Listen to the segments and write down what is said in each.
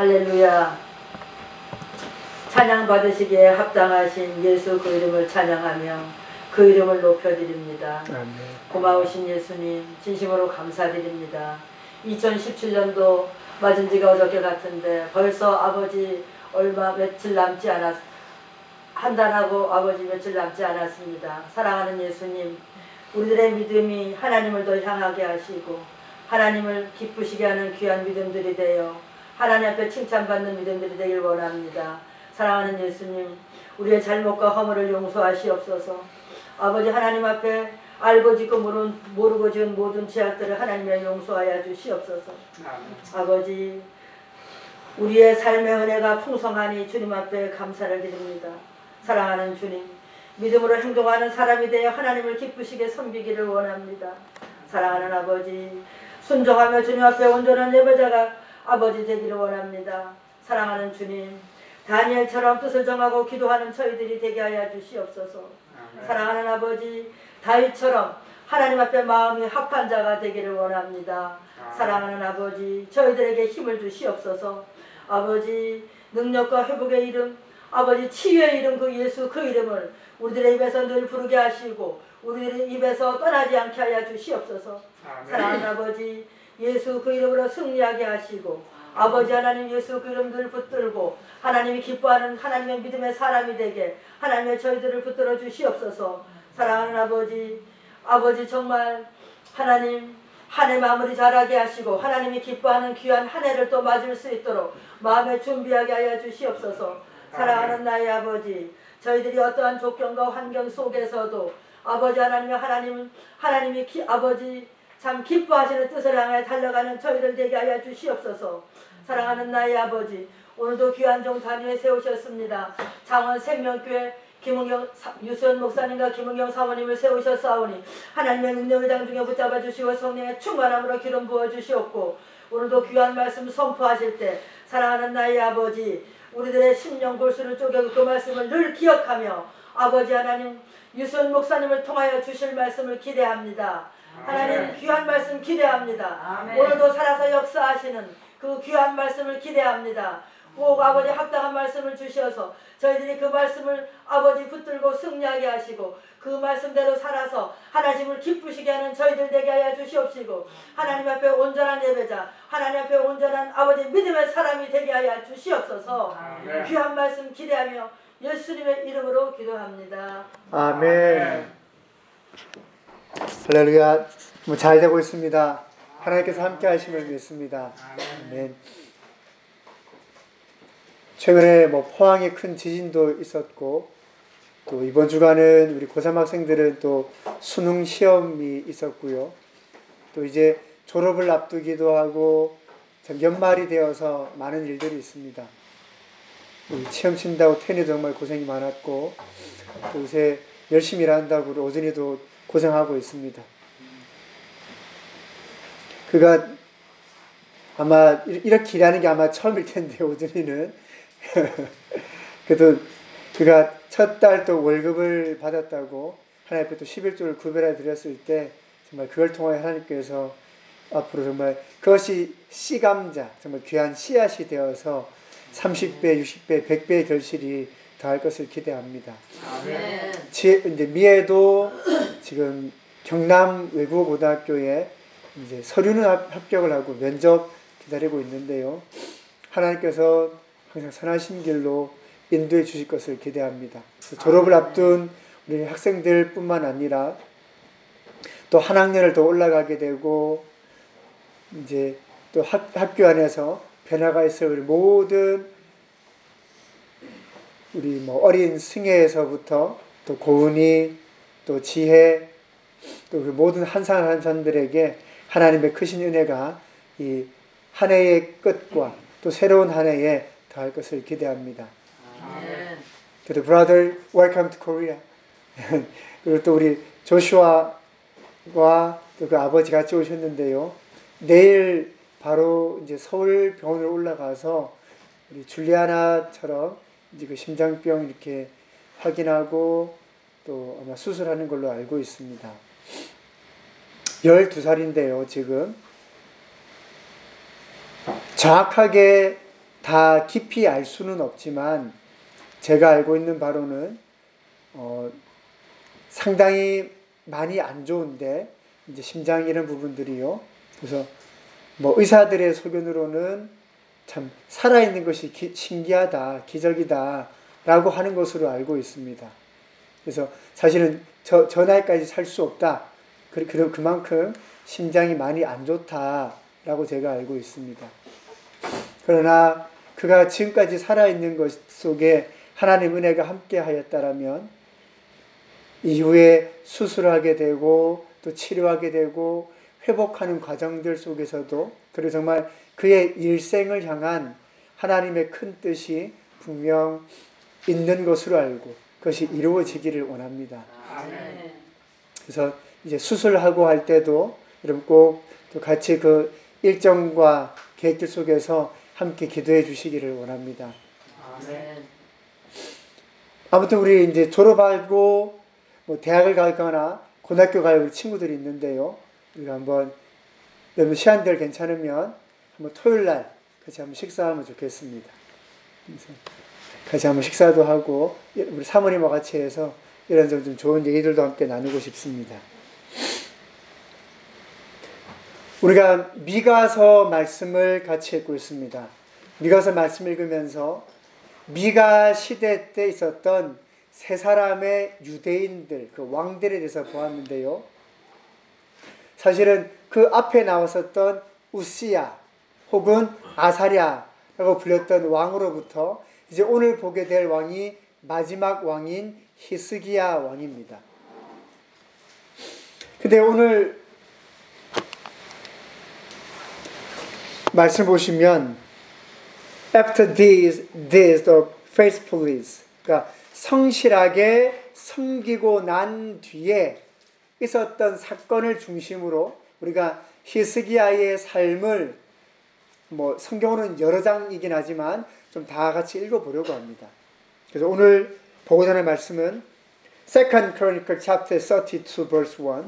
할렐루야. 찬양 받으시기에 합당하신 예수 그 이름을 찬양하며 그 이름을 높여드립니다. 아멘. 고마우신 예수님 진심으로 감사드립니다. 2017년도 맞은 지가 어저께 같은데 벌써 아버지 며칠 남지 않았, 한 달하고 아버지 며칠 남지 않았습니다. 사랑하는 예수님, 우리들의 믿음이 하나님을 더 향하게 하시고 하나님을 기쁘시게 하는 귀한 믿음들이 되어 하나님 앞에 칭찬받는 믿음들이 되길 원합니다. 사랑하는 예수님, 우리의 잘못과 허물을 용서하시옵소서. 아버지 하나님 앞에 알고 짓고 모르고 지은 모든 죄악들을 하나님의 용서하여 주시옵소서. 아버지, 우리의 삶의 은혜가 풍성하니 주님 앞에 감사를 드립니다. 사랑하는 주님, 믿음으로 행동하는 사람이 되어 하나님을 기쁘시게 섬기기를 원합니다. 사랑하는 아버지, 순종하며 주님 앞에 온전한 예배자가 아버지 되기를 원합니다. 사랑하는 주님, 다니엘처럼 뜻을 정하고 기도하는 저희들이 되게 하여 주시옵소서. 사랑하는 아버지, 다윗처럼 하나님 앞에 마음이 합한 자가 되기를 원합니다. 사랑하는 아버지, 저희들에게 힘을 주시옵소서. 아버지, 능력과 회복의 이름, 아버지 치유의 이름 그 예수 그 이름을 우리들의 입에서 늘 부르게 하시고 우리들의 입에서 떠나지 않게 하여 주시옵소서. 사랑하는 아버지, 예수 그 이름으로 승리하게 하시고 아버지 하나님 예수 그 이름 늘 붙들고 하나님이 기뻐하는 하나님의 믿음의 사람이 되게 하나님의 저희들을 붙들어 주시옵소서. 사랑하는 아버지, 아버지 정말 하나님 한 해 마무리 잘하게 하시고 하나님이 기뻐하는 귀한 한 해를 또 맞을 수 있도록 마음에 준비하게 하여 주시옵소서. 사랑하는 나의 아버지, 저희들이 어떠한 조건과 환경 속에서도 아버지 하나님이 아버지 참 기뻐하시는 뜻을 향해 달려가는 저희들 되게 하여 주시옵소서. 사랑하는 나의 아버지, 오늘도 귀한 종 단위에 세우셨습니다. 창원 생명교회 유수연 목사님과 김은경 사모님을 세우셨사오니 하나님의 능력의 장중에 붙잡아 주시고 성령의 충만함으로 기름 부어 주시옵고 오늘도 귀한 말씀 선포하실 때 사랑하는 나의 아버지, 우리들의 심령 골수를 쪼개고 그 말씀을 늘 기억하며 아버지 하나님 유수연 목사님을 통하여 주실 말씀을 기대합니다. 하나님 귀한 말씀 기대합니다. 아멘. 오늘도 살아서 역사하시는 그 귀한 말씀을 기대합니다. 꼭 아버지 합당한 말씀을 주셔서 저희들이 그 말씀을 아버지 붙들고 승리하게 하시고 그 말씀대로 살아서 하나님을 기쁘시게 하는 저희들 되게 하여 주시옵시고 하나님 앞에 온전한 예배자, 하나님 앞에 온전한 아버지 믿음의 사람이 되게 하여 주시옵소서. 아멘. 귀한 말씀 기대하며 예수님의 이름으로 기도합니다. 아멘. 할렐루야. 잘 되고 있습니다. 하나님께서 함께 하심을 믿습니다. 아멘. 최근에 포항에 큰 지진도 있었고 또 이번 주간은 우리 고3 학생들은 또 수능 시험이 있었고요. 또 이제 졸업을 앞두기도 하고 연말이 되어서 많은 일들이 있습니다. 시험 친다고 테니 정말 고생이 많았고 또 요새 열심히 일한다고 우리 오준이도 고생하고 있습니다. 그가 아마 이렇게 일하는 게 아마 처음일 텐데 오준이는 그래도 그가 첫 달 또 월급을 받았다고 하나님 앞에 또 11조를 구별해 드렸을 때 정말 그걸 통하여 하나님께서 앞으로 정말 그것이 씨감자 정말 귀한 씨앗이 되어서 30배, 60배, 100배의 결실이 더할 것을 기대합니다. 아멘. 이제 미애도 지금 경남 외국어고등학교에 이제 서류는 합격을 하고 면접 기다리고 있는데요. 하나님께서 항상 선하신 길로 인도해 주실 것을 기대합니다. 졸업을 앞둔 우리 학생들뿐만 아니라 또 한 학년을 더 올라가게 되고 이제 또 학교 안에서 변화가 있을 우리 모든 우리 어린 승혜에서부터 또 고은이 또 지혜 또 그 모든 한 사람 한 사람들에게 하나님의 크신 은혜가 이 한 해의 끝과 또 새로운 한 해에 더할 것을 기대합니다. 아멘. To the brother, welcome to Korea. 그리고 또 우리 조슈아와 또 그 아버지 같이 오셨는데요. 내일 바로 이제 서울 병원을 올라가서 우리 줄리아나처럼 이제 그 심장병 이렇게 확인하고 또 아마 수술하는 걸로 알고 있습니다. 12살인데요, 지금. 정확하게 다 깊이 알 수는 없지만 제가 알고 있는 바로는 상당히 많이 안 좋은데 이제 심장 이런 부분들이요. 그래서 뭐 의사들의 소견으로는 참 살아있는 것이 신기하다, 기적이다라고 하는 것으로 알고 있습니다. 그래서 사실은 저 나이까지 살 수 없다. 그만큼 심장이 많이 안 좋다라고 제가 알고 있습니다. 그러나 그가 지금까지 살아있는 것 속에 하나님 은혜가 함께 하였다라면 이후에 수술하게 되고 또 치료하게 되고 회복하는 과정들 속에서도 그리고 정말 그의 일생을 향한 하나님의 큰 뜻이 분명 있는 것으로 알고 그것이 이루어지기를 원합니다. 아멘. 그래서 이제 수술하고 할 때도 여러분 꼭 또 같이 그 일정과 계획들 속에서 함께 기도해 주시기를 원합니다. 아멘. 아무튼 우리 이제 졸업하고 뭐 대학을 가거나 고등학교 갈 우리 친구들이 있는데요. 우리가 한번 여러분 시간들 괜찮으면 한번 토요일 날 같이 한번 식사하면 좋겠습니다. 그래서 같이 한번 식사도 하고 우리 사모님과 같이 해서 이런 좀 좋은 얘기들도 함께 나누고 싶습니다. 우리가 미가서 말씀을 같이 읽고 있습니다. 미가서 말씀 읽으면서 미가 시대 때 있었던 세 사람의 유대인들, 그 왕들에 대해서 보았는데요. 사실은 그 앞에 나왔었던 우시야 혹은 아사랴라고 불렸던 왕으로부터 이제 오늘 보게 될 왕이 마지막 왕인 히스기야 왕입니다. 근데 오늘 말씀 보시면 After this the faithfully 그러니까 성실하게 섬기고 난 뒤에 있었던 사건을 중심으로 우리가 히스기야의 삶을 뭐 성경으로는 여러 장이긴 하지만 좀 다 같이 읽어보려고 합니다. 그래서 오늘 보고자 하는 말씀은 2 Chronicle chapter 32 verse 1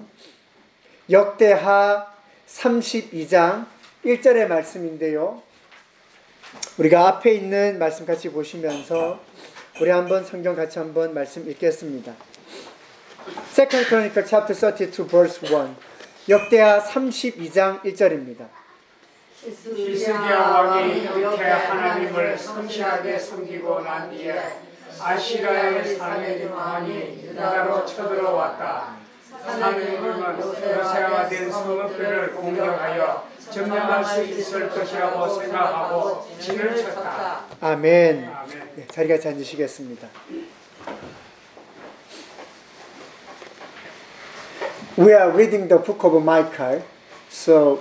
역대하 32장 1절의 말씀인데요. 우리가 앞에 있는 말씀 같이 보시면서 우리 한번 성경 같이 한번 말씀 읽겠습니다. 2 Chronicle chapter 32 verse 1 역대하 32장 1절입니다. 히스기야 왕이 이렇게 하나님을 성실하게 섬기고 난 뒤에 아시라의 사내들 왕이 유다로 쳐들어왔다. 하나님은 요새가 된 성읍들을 공격하여 점령할 수 있을 것이라고 생각하고 진을 쳤다. 아멘. 아멘. 네, 자리 같이 앉으시겠습니다. We are reading the book of Micah. So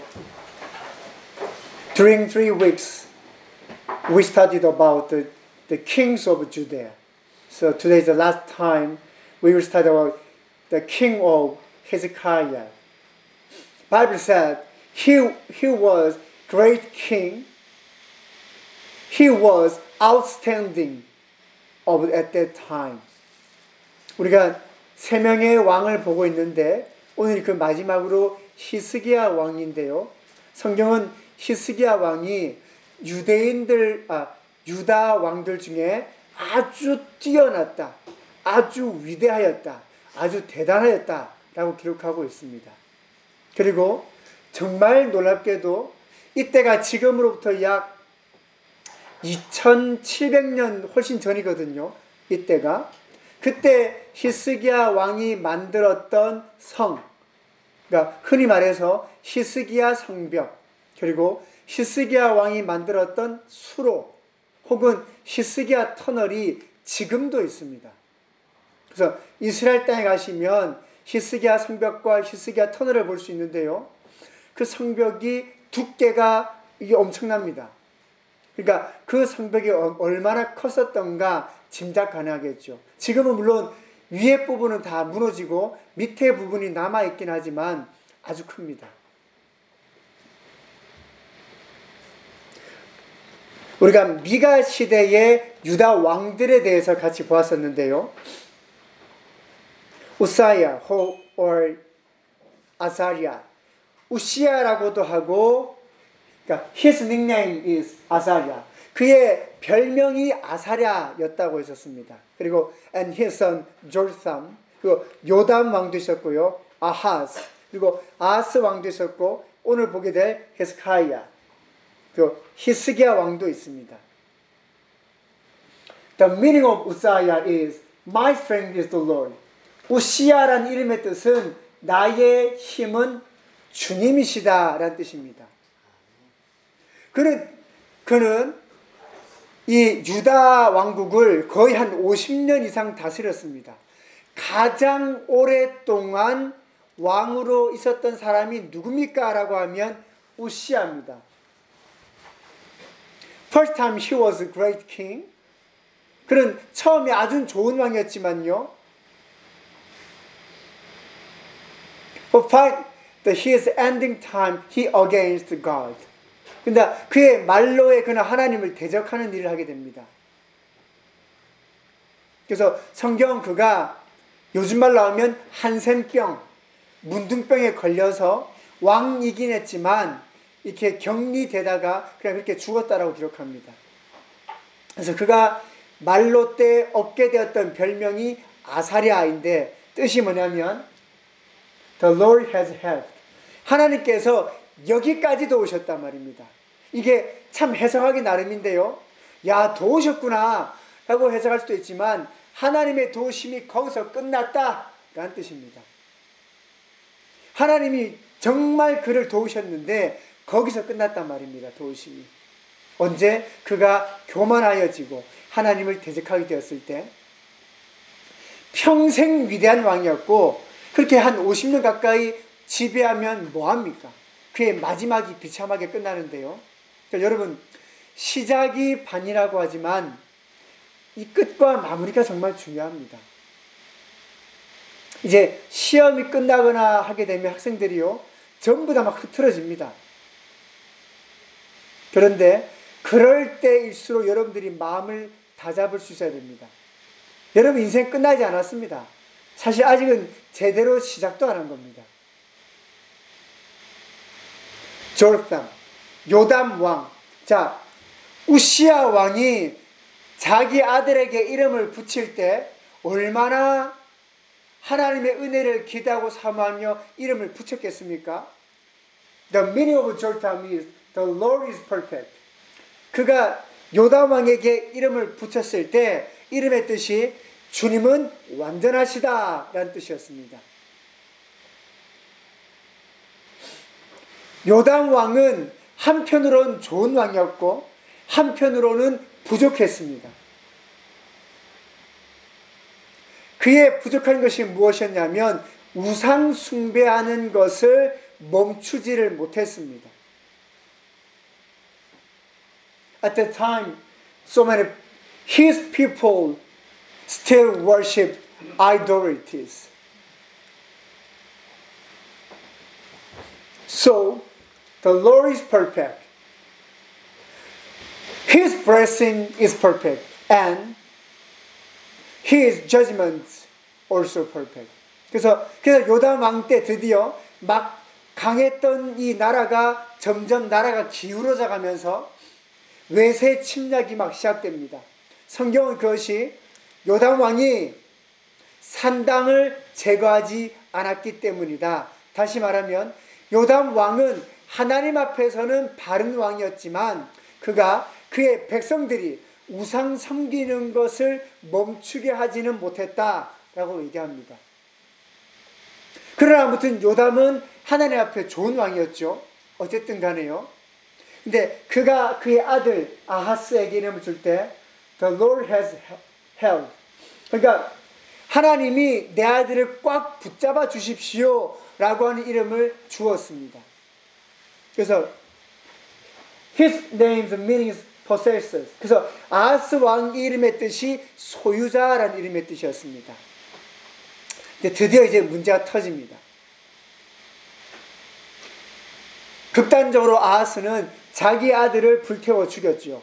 during 3 weeks we studied about the kings of Judea. So today is the last time we will study about the king of Hezekiah. Bible said he was great king. He was outstanding at that time. 우리가 세 명의 왕을 보고 있는데 오늘 그 마지막으로 히스기야 왕인데요. 성경은 히스기야 왕이 유다 왕들 중에 아주 뛰어났다, 아주 위대하였다, 아주 대단하였다라고 기록하고 있습니다. 그리고 정말 놀랍게도 이때가 지금으로부터 약 2700년 훨씬 전이거든요. 이때가 그때 히스기야 왕이 만들었던 성, 그러니까 흔히 말해서 히스기야 성벽, 그리고 히스기야 왕이 만들었던 수로 혹은 히스기야 터널이 지금도 있습니다. 그래서 이스라엘 땅에 가시면 히스기야 성벽과 히스기야 터널을 볼 수 있는데요. 그 성벽이 두께가 이게 엄청납니다. 그러니까 그 성벽이 얼마나 컸었던가 짐작 가능하겠죠. 지금은 물론 위에 부분은 다 무너지고 밑에 부분이 남아있긴 하지만 아주 큽니다. 우리가 미가 시대의 유다 왕들에 대해서 같이 보았었는데요. 우사야 or 아사랴, 우시야라고도 하고, 그러니까 his nickname is 아사랴. 그의 별명이 아사랴였다고 했었습니다. 그리고 and his son Jotham, 그리고 요담 왕도 있었고요. 아하스, 그리고 아하스 왕도 있었고 오늘 보게 될 헤스카이아, 그리고 히스기야 왕도 있습니다. The meaning of Uzziah is my strength is the Lord. 우시야라는 이름의 뜻은 나의 힘은 주님이시다라는 뜻입니다. 그는 이 유다 왕국을 거의 한 50년 이상 다스렸습니다. 가장 오랫동안 왕으로 있었던 사람이 누굽니까? 라고 하면 우시야입니다. First time he was a great king. 그는 처음에 아주 좋은 왕이었지만요. But find that his ending time he against God. 근데 그의 말로에 그는 하나님을 대적하는 일을 하게 됩니다. 그래서 성경은 그가 요즘 말로 하면 한센병, 문둥병에 걸려서 왕이긴 했지만 이렇게 격리되다가 그냥 그렇게 죽었다라고 기록합니다. 그래서 그가 말로 때 얻게 되었던 별명이 아사랴인데 뜻이 뭐냐면 The Lord has helped. 하나님께서 여기까지 도우셨단 말입니다. 이게 참 해석하기 나름인데요. 야, 도우셨구나 라고 해석할 수도 있지만 하나님의 도우심이 거기서 끝났다 라는 뜻입니다. 하나님이 정말 그를 도우셨는데 거기서 끝났단 말입니다. 도우심이. 언제? 그가 교만하여지고 하나님을 대적하게 되었을 때. 평생 위대한 왕이었고 그렇게 한 50년 가까이 지배하면 뭐합니까? 그의 마지막이 비참하게 끝나는데요. 그러니까 여러분, 시작이 반이라고 하지만 이 끝과 마무리가 정말 중요합니다. 이제 시험이 끝나거나 하게 되면 학생들이요, 전부 다 막 흐트러집니다. 그런데 그럴 때일수록 여러분들이 마음을 다잡을 수 있어야 됩니다. 여러분 인생 끝나지 않았습니다. 사실 아직은 제대로 시작도 안 한 겁니다. 조르탐, 요담 왕. 자, 우시야 왕이 자기 아들에게 이름을 붙일 때 얼마나 하나님의 은혜를 기대하고 사모하며 이름을 붙였겠습니까? The meaning of Jotham is the Lord is perfect. 그가 요담 왕에게 이름을 붙였을 때 이름의 뜻이 주님은 완전하시다 라는 뜻이었습니다. 요담 왕은 한편으로는 좋은 왕이었고 한편으로는 부족했습니다. 그의 부족한 것이 무엇이었냐면 우상 숭배하는 것을 멈추지를 못했습니다. At the time, so many his people still worship idolatries. So, the Lord is perfect. His blessing is perfect. And His judgment also perfect. 그래서 요담 왕 때 드디어 막 강했던 이 나라가 점점 나라가 기울어져 가면서 외세 침략이 막 시작됩니다. 성경은 그것이 요담 왕이 산당을 제거하지 않았기 때문이다. 다시 말하면 요담 왕은 하나님 앞에서는 바른 왕이었지만 그가 그의 백성들이 우상 섬기는 것을 멈추게 하지는 못했다라고 얘기합니다. 그러나 아무튼 요담은 하나님 앞에 좋은 왕이었죠. 어쨌든 간에요. 근데 그가 그의 아들 아하스에게 이름을 줄 때 The Lord has held. 그러니까 하나님이 내 아들을 꽉 붙잡아 주십시오 라고 하는 이름을 주었습니다. 그래서 His name's meaning is possessors. 그래서 아하스 왕 이름의 뜻이 소유자라는 이름의 뜻이었습니다. 근데 드디어 이제 문제가 터집니다. 극단적으로 아하스는 자기 아들을 불태워 죽였죠.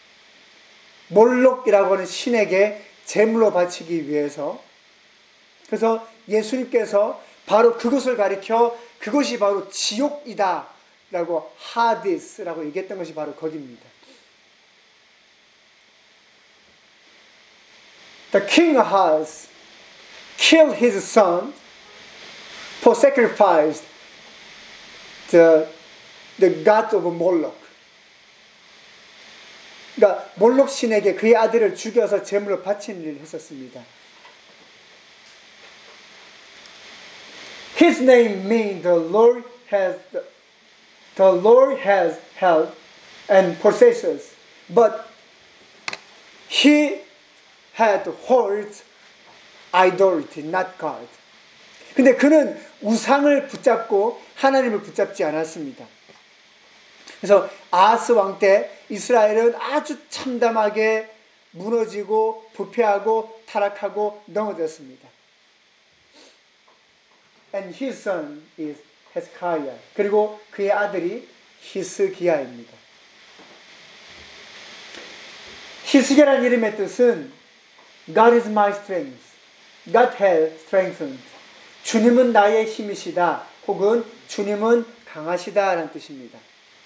몰록이라고 하는 신에게 제물로 바치기 위해서. 그래서 예수님께서 바로 그것을 가리켜 그것이 바로 지옥이다 라고 하디스라고 얘기했던 것이 바로 거기입니다. the king Ahaz killed his son for sacrifice the god of Moloch. 그러니까 몰록 신에게 그의 아들을 죽여서 제물로 바치는 일을 했었습니다. His name means the Lord has held and possesses, but he had holds idolatry, not God. 근데 그는 우상을 붙잡고 하나님을 붙잡지 않았습니다. 그래서 아하스 왕 때 이스라엘은 아주 참담하게 무너지고 부패하고 타락하고 넘어졌습니다. And his son is Hezekiah. 그리고 그의 아들이 히스기야입니다. 히스기야라는 이름의 뜻은 God is my strength. God has strengthened. 주님은 나의 힘이시다. 혹은 주님은 강하시다 라는 뜻입니다.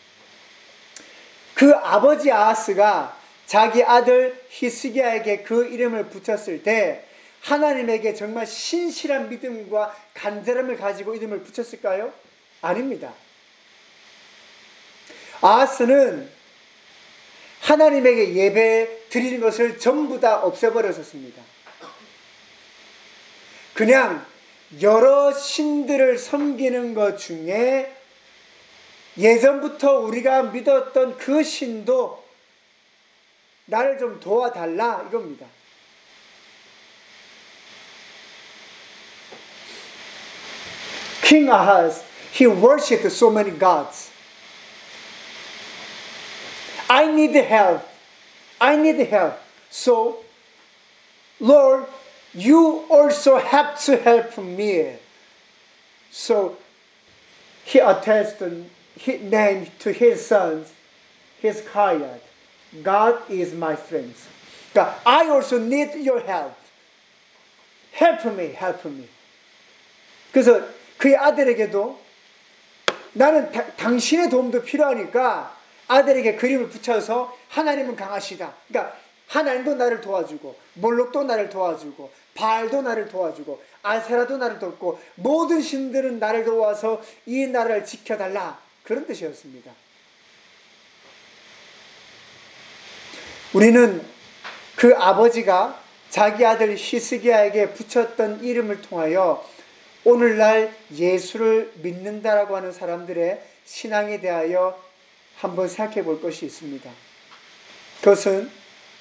그 아버지 아하스가 자기 아들 히스기야에게 그 이름을 붙였을 때 하나님에게 정말 신실한 믿음과 간절함을 가지고 이름을 붙였을까요? 아닙니다. 아하스는 하나님에게 예배 드리는 것을 전부 다 없애버렸었습니다. 그냥 여러 신들을 섬기는 것 중에 예전부터 우리가 믿었던 그 신도 나를 좀 도와달라 이겁니다. King Ahaz, he worshipped so many gods. I need help. I need help. So, Lord, you also have to help me. So, he attached his name to his sons, Hezekiah. God is my strength. God, I also need your help. Help me, help me. 그래서 그의 아들에게도 나는 당신의 도움도 필요하니까 아들에게 그림을 붙여서 하나님은 강하시다. 그러니까 하나님도 나를 도와주고 몰록도 나를 도와주고 바알도 나를 도와주고 아세라도 나를 돕고 모든 신들은 나를 도와서 이 나라를 지켜달라. 그런 뜻이었습니다. 우리는 그 아버지가 자기 아들 히스기야에게 붙였던 이름을 통하여 오늘날 예수를 믿는다라고 하는 사람들의 신앙에 대하여 한번 생각해 볼 것이 있습니다. 그것은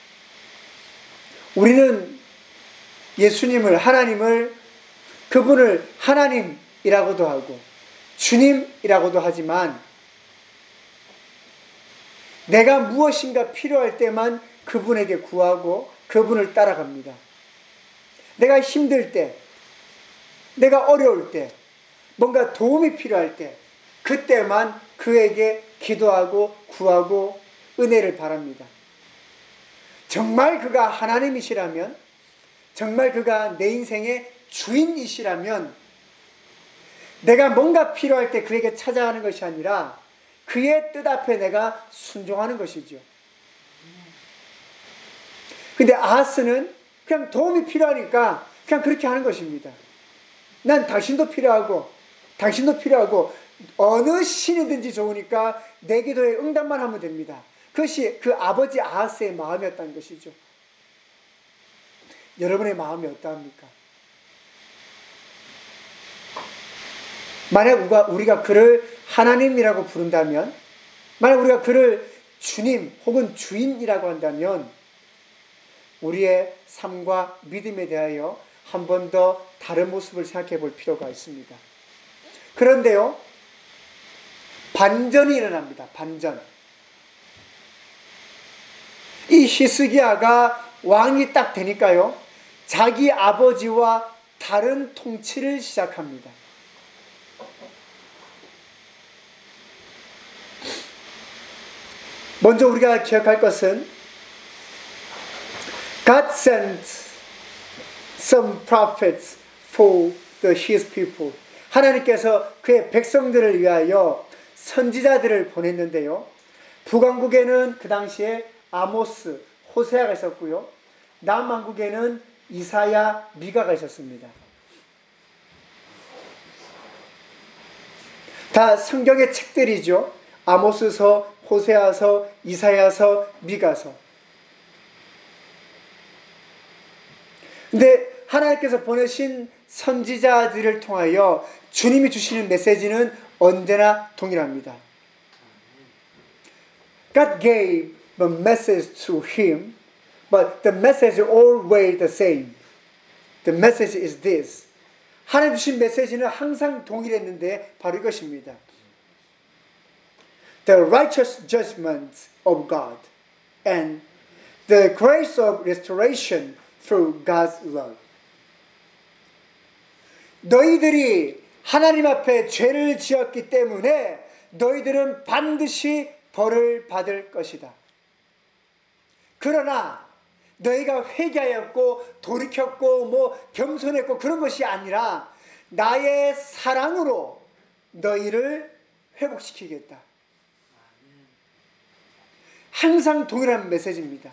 우리는 예수님을, 하나님을, 그분을 하나님이라고도 하고 주님이라고도 하지만 내가 무엇인가 필요할 때만 그분에게 구하고 그분을 따라갑니다. 내가 힘들 때, 내가 어려울 때, 뭔가 도움이 필요할 때 그때만 그에게 기도하고 구하고 은혜를 바랍니다. 정말 그가 하나님이시라면, 정말 그가 내 인생의 주인이시라면 내가 뭔가 필요할 때 그에게 찾아가는 것이 아니라 그의 뜻 앞에 내가 순종하는 것이죠. 근데 아하스는 그냥 도움이 필요하니까 그냥 그렇게 하는 것입니다. 난 당신도 필요하고 당신도 필요하고 어느 신이든지 좋으니까 내 기도에 응답만 하면 됩니다. 그것이 그 아버지 아하스의 마음이었다는 것이죠. 여러분의 마음이 어떠합니까? 만약 우리가 그를 하나님이라고 부른다면, 만약 우리가 그를 주님 혹은 주인이라고 한다면 우리의 삶과 믿음에 대하여 한 번 더 다른 모습을 생각해 볼 필요가 있습니다. 그런데요, 반전이 일어납니다. 반전. 이 히스기야가 왕이 딱 되니까요, 자기 아버지와 다른 통치를 시작합니다. 먼저 우리가 기억할 것은 God sent some prophets for his people. 하나님께서 그의 백성들을 위하여 선지자들을 보냈는데요. 북왕국에는 그 당시에 아모스, 호세아가 있었고요. 남왕국에는 이사야, 미가가 있었습니다. 다 성경의 책들이죠. 아모스서, 호세아서, 이사야서, 미가서. 근데 하나님께서 보내신 선지자들을 통하여 주님이 주시는 메시지는 언제나 동일합니다. God gave the message to him, but the message is always the same. The message is this. 하나님 주신 메시지는 항상 동일했는데 바로 이것입니다. The righteous judgment of God and the grace of restoration through God's love. 너희들이 하나님 앞에 죄를 지었기 때문에 너희들은 반드시 벌을 받을 것이다. 그러나 너희가 회개하였고 돌이켰고 겸손했고 그런 것이 아니라 나의 사랑으로 너희를 회복시키겠다. 항상 동일한 메시지입니다.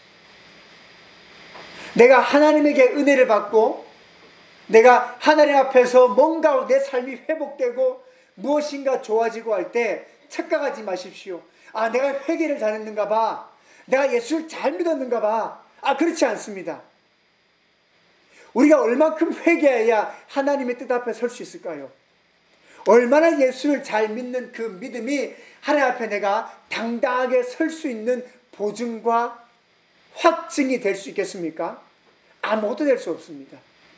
내가 하나님에게 은혜를 받고 내가 하나님 앞에서 뭔가 내 삶이 회복되고 무엇인가 좋아지고 할 때 착각하지 마십시오. 아, 내가 회개를 잘했는가 봐. 내가 예수를 잘 믿었는가 봐. 아, 그렇지 않습니다. 우리가 얼만큼 회개해야 하나님의 뜻 앞에 설 수 있을까요? 얼마나 예수를 잘 믿는 그 믿음이 하나님 앞에 내가 당당하게 설 수 있는 보증과 확증이 될 수 있겠습니까? 아무것도 될 수 없습니다.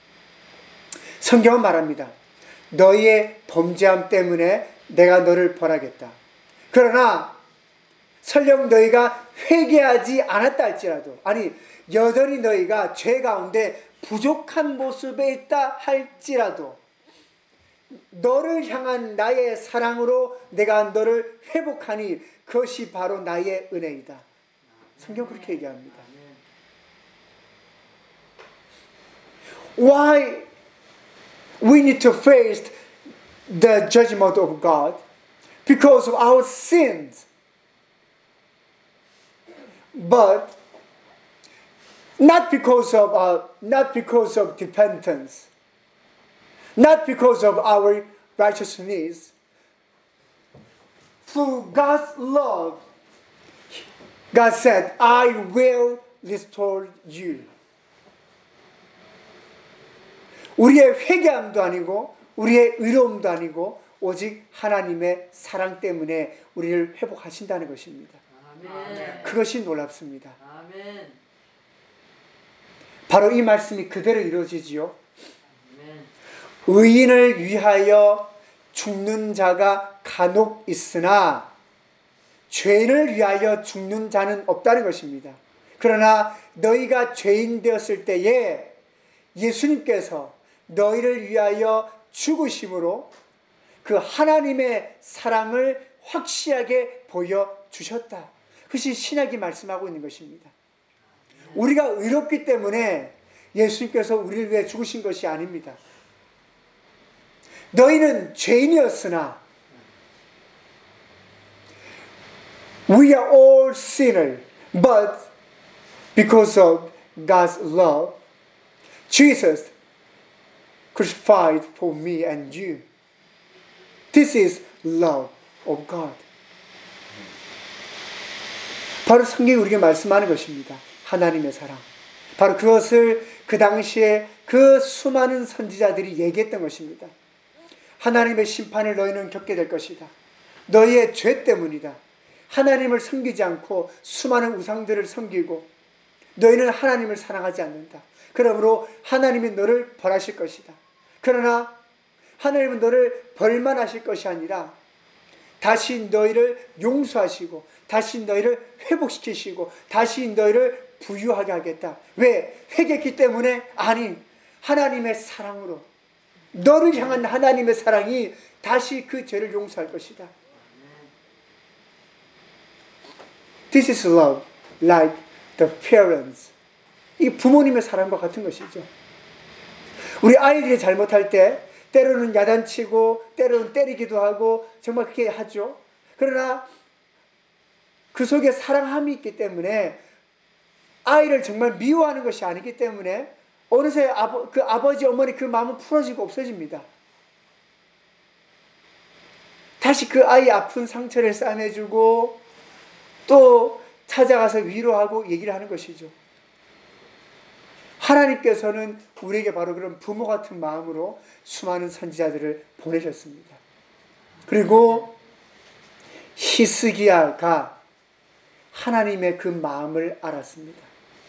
성경은 말합니다. 너희의 범죄함 때문에 내가 너를 벌하겠다. 그러나 설령 너희가 회개하지 않았다 할지라도, 아니 여전히 너희가 죄 가운데 부족한 모습에 있다 할지라도 너를 향한 나의 사랑으로 내가 너를 회복하니 그것이 바로 나의 은혜이다. 성경 그렇게 얘기합니다. Why we need to face the judgment of God? Because of our sins. But not because of repentance, not because of our righteousness. Through God's love, God said, I will restore you. 우리의 회개함도 아니고 우리의 의로움도 아니고 오직 하나님의 사랑 때문에 우리를 회복하신다는 것입니다. 아멘. 그것이 놀랍습니다. 아멘. 바로 이 말씀이 그대로 이루어지지요. 아멘. 의인을 위하여 죽는 자가 간혹 있으나 죄인을 위하여 죽는 자는 없다는 것입니다. 그러나 너희가 죄인 되었을 때에 예수님께서 너희를 위하여 죽으심으로 그 하나님의 사랑을 확실하게 보여주셨다. 그것이 신약이 말씀하고 있는 것입니다. 우리가 의롭기 때문에 예수님께서 우리를 위해 죽으신 것이 아닙니다. 너희는 죄인이었으나 We are all sinners, but because of God's love, Jesus crucified for me and you. This is love of God. 바로 성경이 우리에게 말씀하는 것입니다. 하나님의 사랑. 바로 그것을 그 당시에 그 수많은 선지자들이 얘기했던 것입니다. 하나님의 심판을 너희는 겪게 될 것이다. 너희의 죄 때문이다. 하나님을 섬기지 않고 수많은 우상들을 섬기고 너희는 하나님을 사랑하지 않는다. 그러므로 하나님이 너를 벌하실 것이다. 그러나 하나님은 너를 벌만 하실 것이 아니라 다시 너희를 용서하시고 다시 너희를 회복시키시고 다시 너희를 부유하게 하겠다. 왜? 회개했기 때문에? 아니, 하나님의 사랑으로 너를 향한 하나님의 사랑이 다시 그 죄를 용서할 것이다. This is love, like the parents. 이 부모님의 사랑과 같은 것이죠. 우리 아이들이 잘못할 때 때로는 야단치고 때로는 때리기도 하고 정말 그렇게 하죠. 그러나 그 속에 사랑함이 있기 때문에 아이를 정말 미워하는 것이 아니기 때문에 어느새 그 아버지 어머니 그 마음은 풀어지고 없어집니다. 다시 그 아이 아픈 상처를 싸매주고 또 찾아가서 위로하고 얘기를 하는 것이죠. 하나님께서는 우리에게 바로 그런 부모 같은 마음으로 수많은 선지자들을 보내셨습니다. 그리고 히스기야가 하나님의 그 마음을 알았습니다.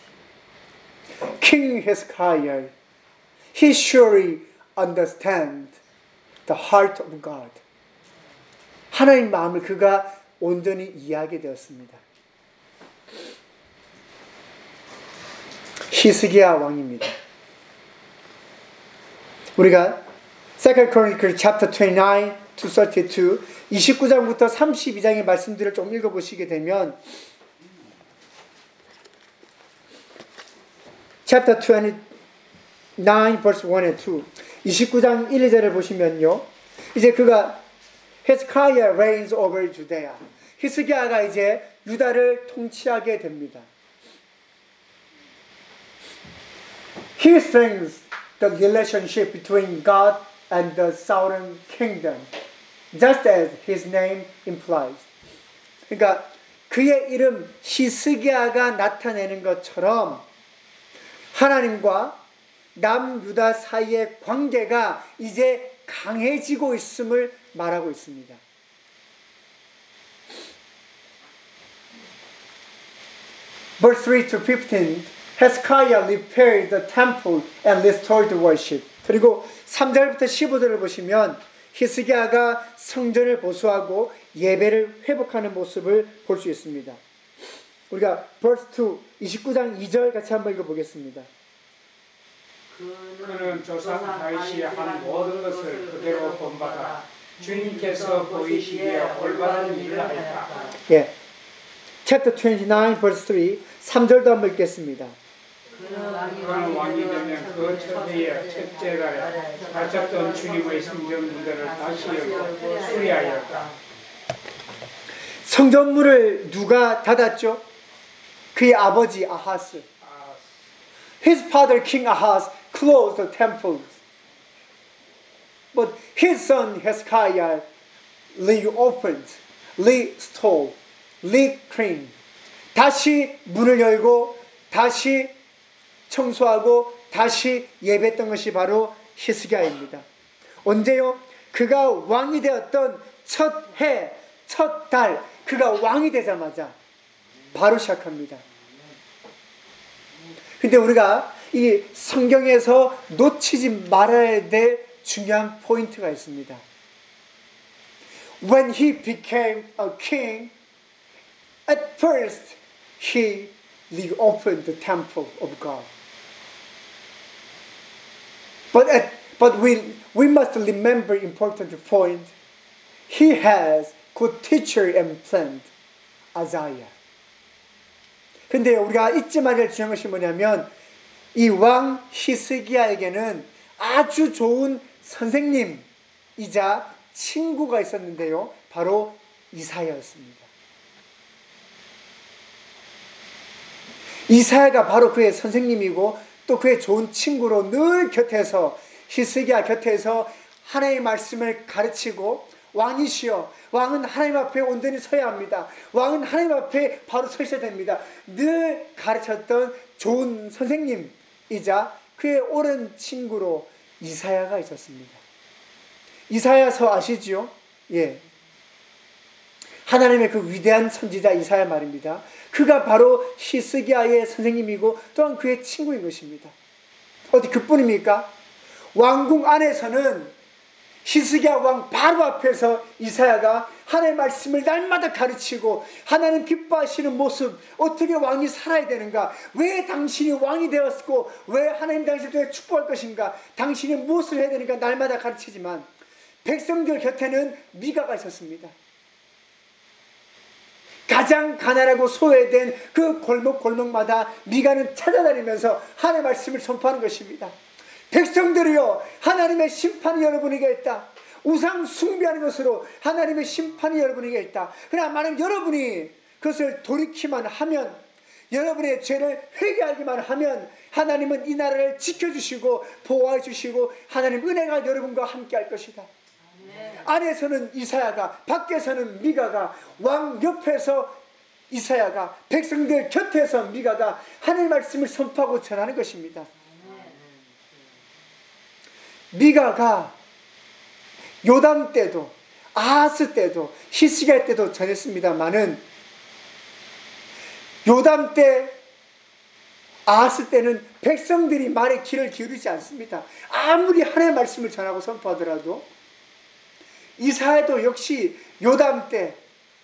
King Hezekiah, he surely understands the heart of God. 하나님 마음을 그가 온전히 이해하게 되었습니다. 히스기야 왕입니다. 우리가 2 Chronicles chapter 29 to 32 29장부터 32장의 말씀들을 좀 읽어보시게 되면 chapter 29 verse 1 and 2 29장 1, 2절을 보시면요. 이제 그가 Hezekiah reigns over Judea. 히스기야가 이제 유다를 통치하게 됩니다. He strengthens the relationship between God and the southern kingdom, just as his name implies. 그러니까 그의 이름 히스기야가 나타내는 것처럼 하나님과 남유다 사이의 관계가 이제 강해지고 있음을 말하고 있습니다. Verse 3 to 15, Hezekiah repaired the temple and restored the worship. 그리고 3절부터 15절을 보시면 히스기야가 성전을 보수하고 예배를 회복하는 모습을 볼 수 있습니다. 우리가 verse 2, 29장 2절 같이 한번 읽어보겠습니다. 그는 조상 다윗이 한 모든 것을 그대로 본받아 주님께서 보이시기에 올바른 일을 하였다. 예, chapter 29 verse 3, 3절도 한번 읽겠습니다. 그는 왕이 되면 그 첫해의 첫째 달에 닫혔던 주님의 성전문들을 다시 열고 수리하였다. 성전문을 누가 닫았죠? 그의 아버지 아하스. His father King Ahaz closed the temples. But his son Hezekiah reopened, restored, reclaimed. 다시 문을 열고 다시 청소하고 다시 예배했던 것이 바로 히스기야입니다. 언제요? 그가 왕이 되었던 첫 해, 첫 달, 그가 왕이 되자마자 바로 시작합니다. 근데 우리가 이 성경에서 놓치지 말아야 될 중요한 포인트가 있습니다. When he became a king, at first he reopened the temple of God. But we must remember important point. He has good teacher and friend, Isaiah. 근데 우리가 잊지 말아야 할 중요한 것이 뭐냐면 이 왕 히스기야에게는 아주 좋은 선생님이자 친구가 있었는데요. 바로 이사야였습니다. 이사야가 바로 그의 선생님이고 또 그의 좋은 친구로 늘 곁에서 히스기야 곁에서 하나님의 말씀을 가르치고 왕이시여, 왕은 하나님 앞에 온전히 서야 합니다. 왕은 하나님 앞에 바로 서 있어야 됩니다. 늘 가르쳤던 좋은 선생님이자 그의 오랜 친구로 이사야가 있었습니다. 이사야서 아시죠? 예. 하나님의 그 위대한 선지자 이사야 말입니다. 그가 바로 히스기야의 선생님이고 또한 그의 친구인 것입니다. 어디 그뿐입니까? 왕궁 안에서는 히스기야 왕 바로 앞에서 이사야가 하나님의 말씀을 날마다 가르치고 하나님 기뻐하시는 모습, 어떻게 왕이 살아야 되는가, 왜 당신이 왕이 되었고 왜 하나님 당신을 축복할 것인가, 당신이 무엇을 해야 되는가 날마다 가르치지만 백성들 곁에는 미가가 있었습니다. 가장 가난하고 소외된 그 골목골목마다 미가는 찾아다니면서 하나님의 말씀을 선포하는 것입니다. 백성들이여, 하나님의 심판이 여러분에게 있다. 우상 숭배하는 것으로 하나님의 심판이 여러분에게 있다. 그러나 만약 여러분이 그것을 돌이키만 하면 여러분의 죄를 회개하기만 하면 하나님은 이 나라를 지켜주시고 보호해 주시고 하나님 은혜가 여러분과 함께 할 것이다. 안에서는 이사야가, 밖에서는 미가가, 왕 옆에서 이사야가, 백성들 곁에서 미가가 하나님의 말씀을 선포하고 전하는 것입니다. 미가가 요담 때도 아하스 때도 히스기야 때도 전했습니다마는 요담 때 아하스 때는 백성들이 말에 귀를 기울이지 않습니다. 아무리 하나님의 말씀을 전하고 선포하더라도 이사야도 역시 요담 때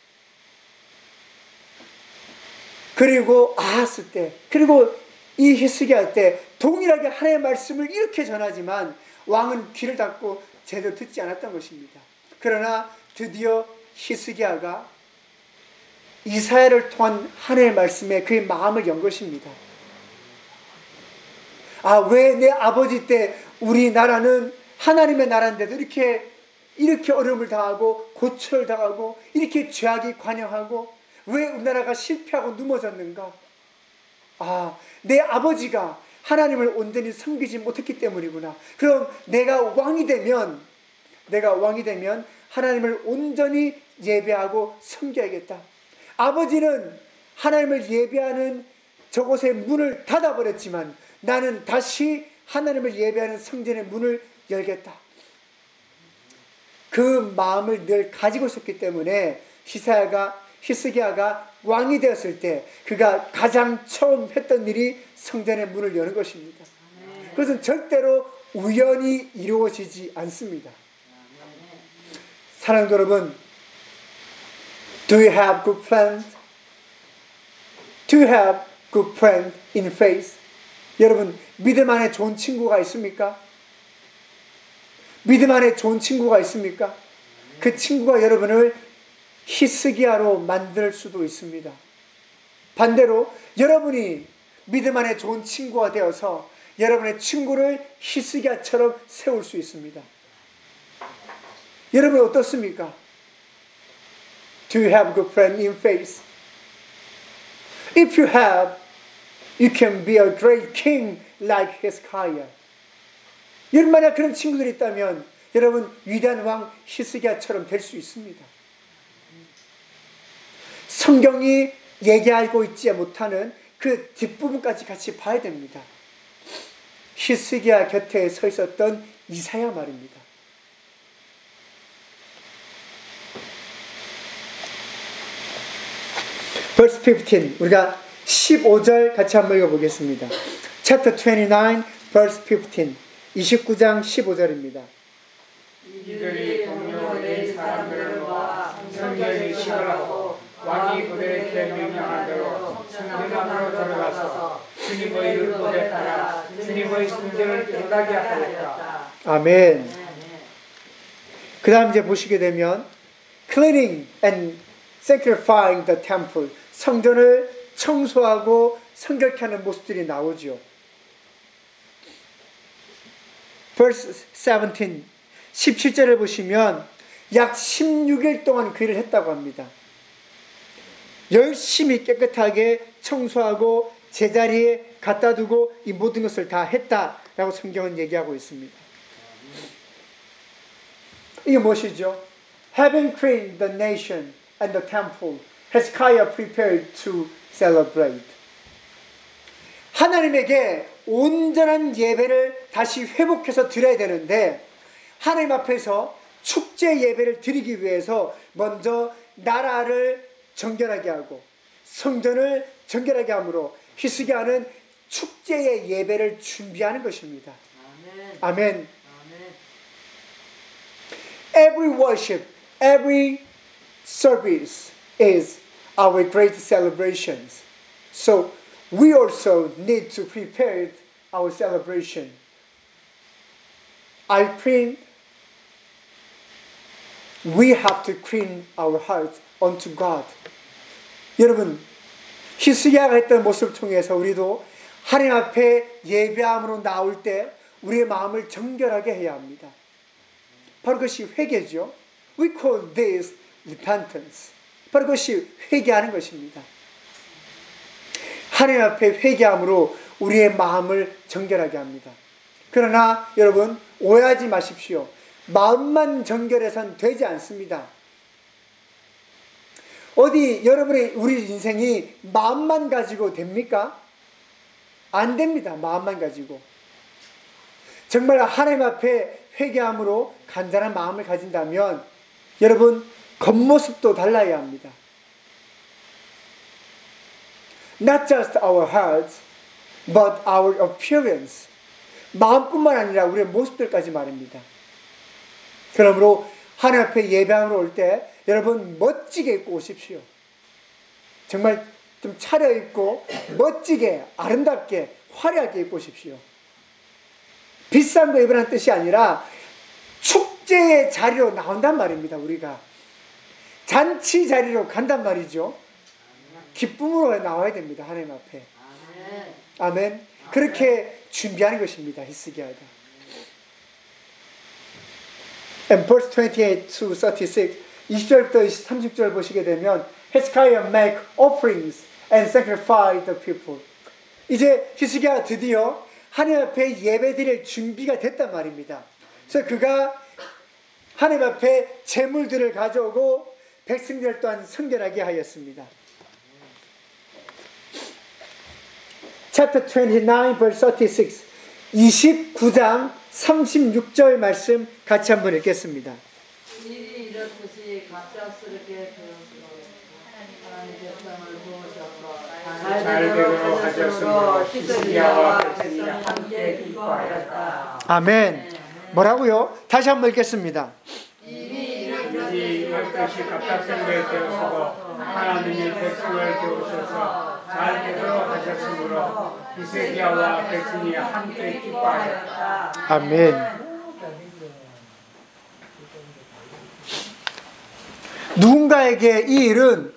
그리고 아하스 때 그리고 이 히스기야 때 동일하게 하나님의 말씀을 이렇게 전하지만 왕은 귀를 닫고 제대로 듣지 않았던 것입니다. 그러나 드디어 히스기야가 이사야를 통한 하나님의 말씀에 그의 마음을 연 것입니다. 아, 왜 내 아버지 때 우리나라는 하나님의 나라인데도 이렇게 어려움을 당하고 고초를 당하고 이렇게 죄악이 관영하고 왜 우리나라가 실패하고 넘어졌는가? 아, 내 아버지가 하나님을 온전히 섬기지 못했기 때문이구나. 그럼 내가 왕이 되면 하나님을 온전히 예배하고 섬겨야겠다. 아버지는 하나님을 예배하는 저곳의 문을 닫아버렸지만 나는 다시 하나님을 예배하는 성전의 문을 열겠다. 그 마음을 늘 가지고 있었기 때문에 히스기야가 왕이 되었을 때 그가 가장 처음 했던 일이 성전의 문을 여는 것입니다. 그것은 절대로 우연히 이루어지지 않습니다. 사랑하는 여러분, do you have good friends? Do you have good friends in faith? 여러분, 믿음 안에 좋은 친구가 있습니까? 믿음 안에 좋은 친구가 있습니까? 그 친구가 여러분을 히스기야로 만들 수도 있습니다. 반대로 여러분이 믿음 안에 좋은 친구가 되어서 여러분의 친구를 히스기야처럼 세울 수 있습니다. 여러분 어떻습니까? Do you have a good friend in faith? If you have, you can be a great king like Hezekiah. 여러분 만약 그런 친구들이 있다면 여러분 위대한 왕 히스기야처럼 될 수 있습니다. 성경이 얘기하고 있지 못하는 그 뒷부분까지 같이 봐야 됩니다. 히스기야 곁에 서 있었던 이사야 말입니다. verse 15 우리가 15절 같이 한번 읽어보겠습니다. chapter 29 verse 15 29장 15절입니다. 이들이 동료 네 사람들을 모아 성전에 시설하고 왕이 그들에게 명령한 대로 성전으로 들어가서 주님의 율법에 따라 주님의 성전을 깨끗하게 하였다. 아멘. 그 다음 이제 보시게 되면 cleaning and sanctifying the temple 성전을 청소하고 성결케 하는 모습들이 나오죠. verse 17 17절을 보시면 약 16일 동안 그 일을 했다고 합니다. 열심히 깨끗하게 청소하고 제자리에 갖다 두고 이 모든 것을 다 했다라고 성경은 얘기하고 있습니다. 이게 무엇이죠? Having cleaned the nation and the temple, Hezekiah prepared to celebrate. 하나님에게 온전한 예배를 다시 회복해서 드려야 되는데 하나님 앞에서 축제 예배를 드리기 위해서 먼저 나라를 정결하게 하고 성전을 정결하게 함으로 히스기야는 축제의 예배를 준비하는 것입니다. 아멘. Every worship, every service is our great celebrations. So we also need to prepare our celebration. I think we have to clean our hearts unto God. 여러분, 히스기야가 했던 모습을 통해서 우리도 하나님 앞에 예배함으로 나올 때 우리의 마음을 정결하게 해야 합니다. 바로 그것이 회개죠. We call this repentance. 바로 그것이 회개하는 것입니다. 하나님 앞에 회개함으로 우리의 마음을 정결하게 합니다. 그러나 여러분 오해하지 마십시오. 마음만 정결해서는 되지 않습니다. 어디 여러분의 우리 인생이 마음만 가지고 됩니까? 안 됩니다. 마음만 가지고. 정말 하나님 앞에 회개함으로 간절한 마음을 가진다면 여러분 겉모습도 달라야 합니다. Not just our hearts, but our appearance. 마음뿐만 아니라 우리의 모습들까지 말입니다. 그러므로 하나님 앞에 예배함으로 올 때 여러분 멋지게 입고 오십시오. 정말 좀 차려입고 멋지게 아름답게 화려하게 입고 오십시오. 비싼 거 입으라는 뜻이 아니라 축제의 자리로 나온단 말입니다. 우리가 잔치 자리로 간단 말이죠. 기쁨으로 나와야 됩니다. 하나님 앞에. 아멘. 그렇게 준비하는 것입니다. 히스기야가. And verse 28 to 36 20절부터 30절 보시게 되면 Hezekiah make offerings and sacrifice the people. 이제 히스기야가 드디어 하나님 앞에 예배드릴 준비가 됐단 말입니다. 그래서 그가 하나님 앞에 제물들을 가져오고 백성들 또한 성결하게 하였습니다. Chapter 29 verse 36 29장 36절 말씀 같이 한번 읽겠습니다. 일이 이렇듯이 갑작스럽게 되었으므로 하나님 백성을 부으셔서 잘되도록 하셨으므로 히스기야와 백성이 함께 기뻐하였다. 아멘. 뭐라고요? 다시 한번 읽겠습니다. 일이 이렇듯이 갑작스럽게 되었으므로 하나님이 백성을 도우셔서 잘되도록 하셨으므로 히스기야와 백성이 함께 기뻐하였다. 아멘. 누군가에게 이 일은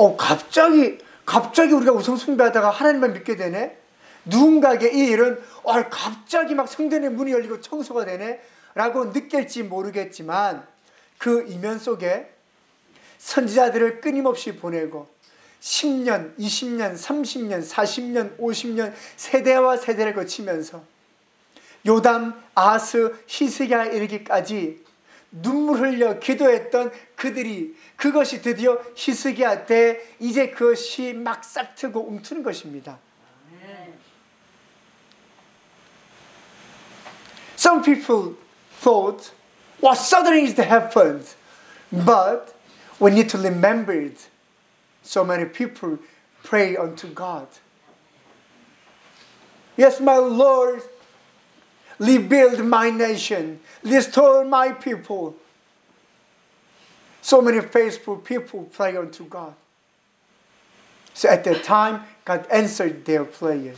갑자기 우리가 우상 숭배하다가 하나님만 믿게 되네. 누군가에게 이 일은 갑자기 막 성전의 문이 열리고 청소가 되네 라고 느낄지 모르겠지만 그 이면 속에 선지자들을 끊임없이 보내고 10년, 20년, 30년, 40년, 50년 세대와 세대를 거치면서 요담, 아하스, 히스기야에 이르기까지 눈물 흘려 기도했던 그들이 그것이 드디어 히스기야 때 이제 그것이 막 싹트고 움트는 것입니다. Some people thought, what suddenly is happened? But we need to remember it. So many people pray unto God. Yes, my Lord, rebuild my nation, restore my people. So many faithful people pray unto God. So at that time, God answered their prayer.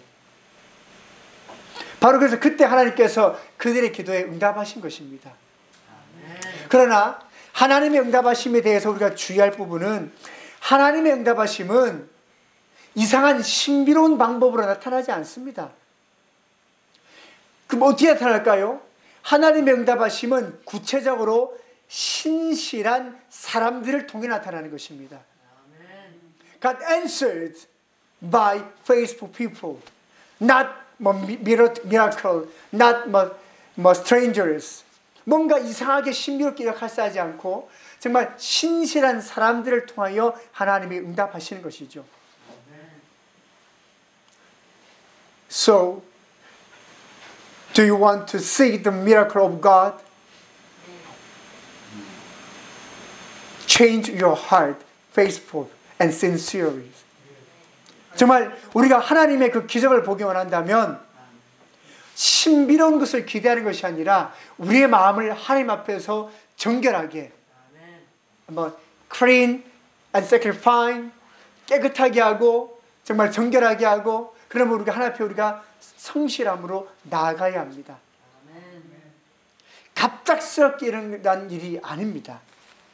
바로 그래서 그때 하나님께서 그들의 기도에 응답하신 것입니다. 그러나 하나님의 응답하심에 대해서 우리가 주의할 부분은 하나님의 응답하심은 이상한 신비로운 방법으로 나타나지 않습니다. 그럼 어떻게 나타날까요? 하나님의 응답하심은 구체적으로 신실한 사람들을 통해 나타나는 것입니다. God answered by faithful people, not miracle, not strangers. 뭔가 이상하게 신비롭게 하지 않고 정말 신실한 사람들을 통하여 하나님이 응답하시는 것이죠. So, do you want to see the miracle of God? Change your heart, faithful and sincere. 정말 우리가 하나님의 그 기적을 보기 원한다면 신비로운 것을 기대하는 것이 아니라 우리의 마음을 하나님 앞에서 정결하게 clean and sanctify 깨끗하게 하고 정말 정결하게 하고 그러면 우리가 하나님 앞에 우리가 성실함으로 나아가야 합니다. 갑작스럽게 일어난 일이 아닙니다.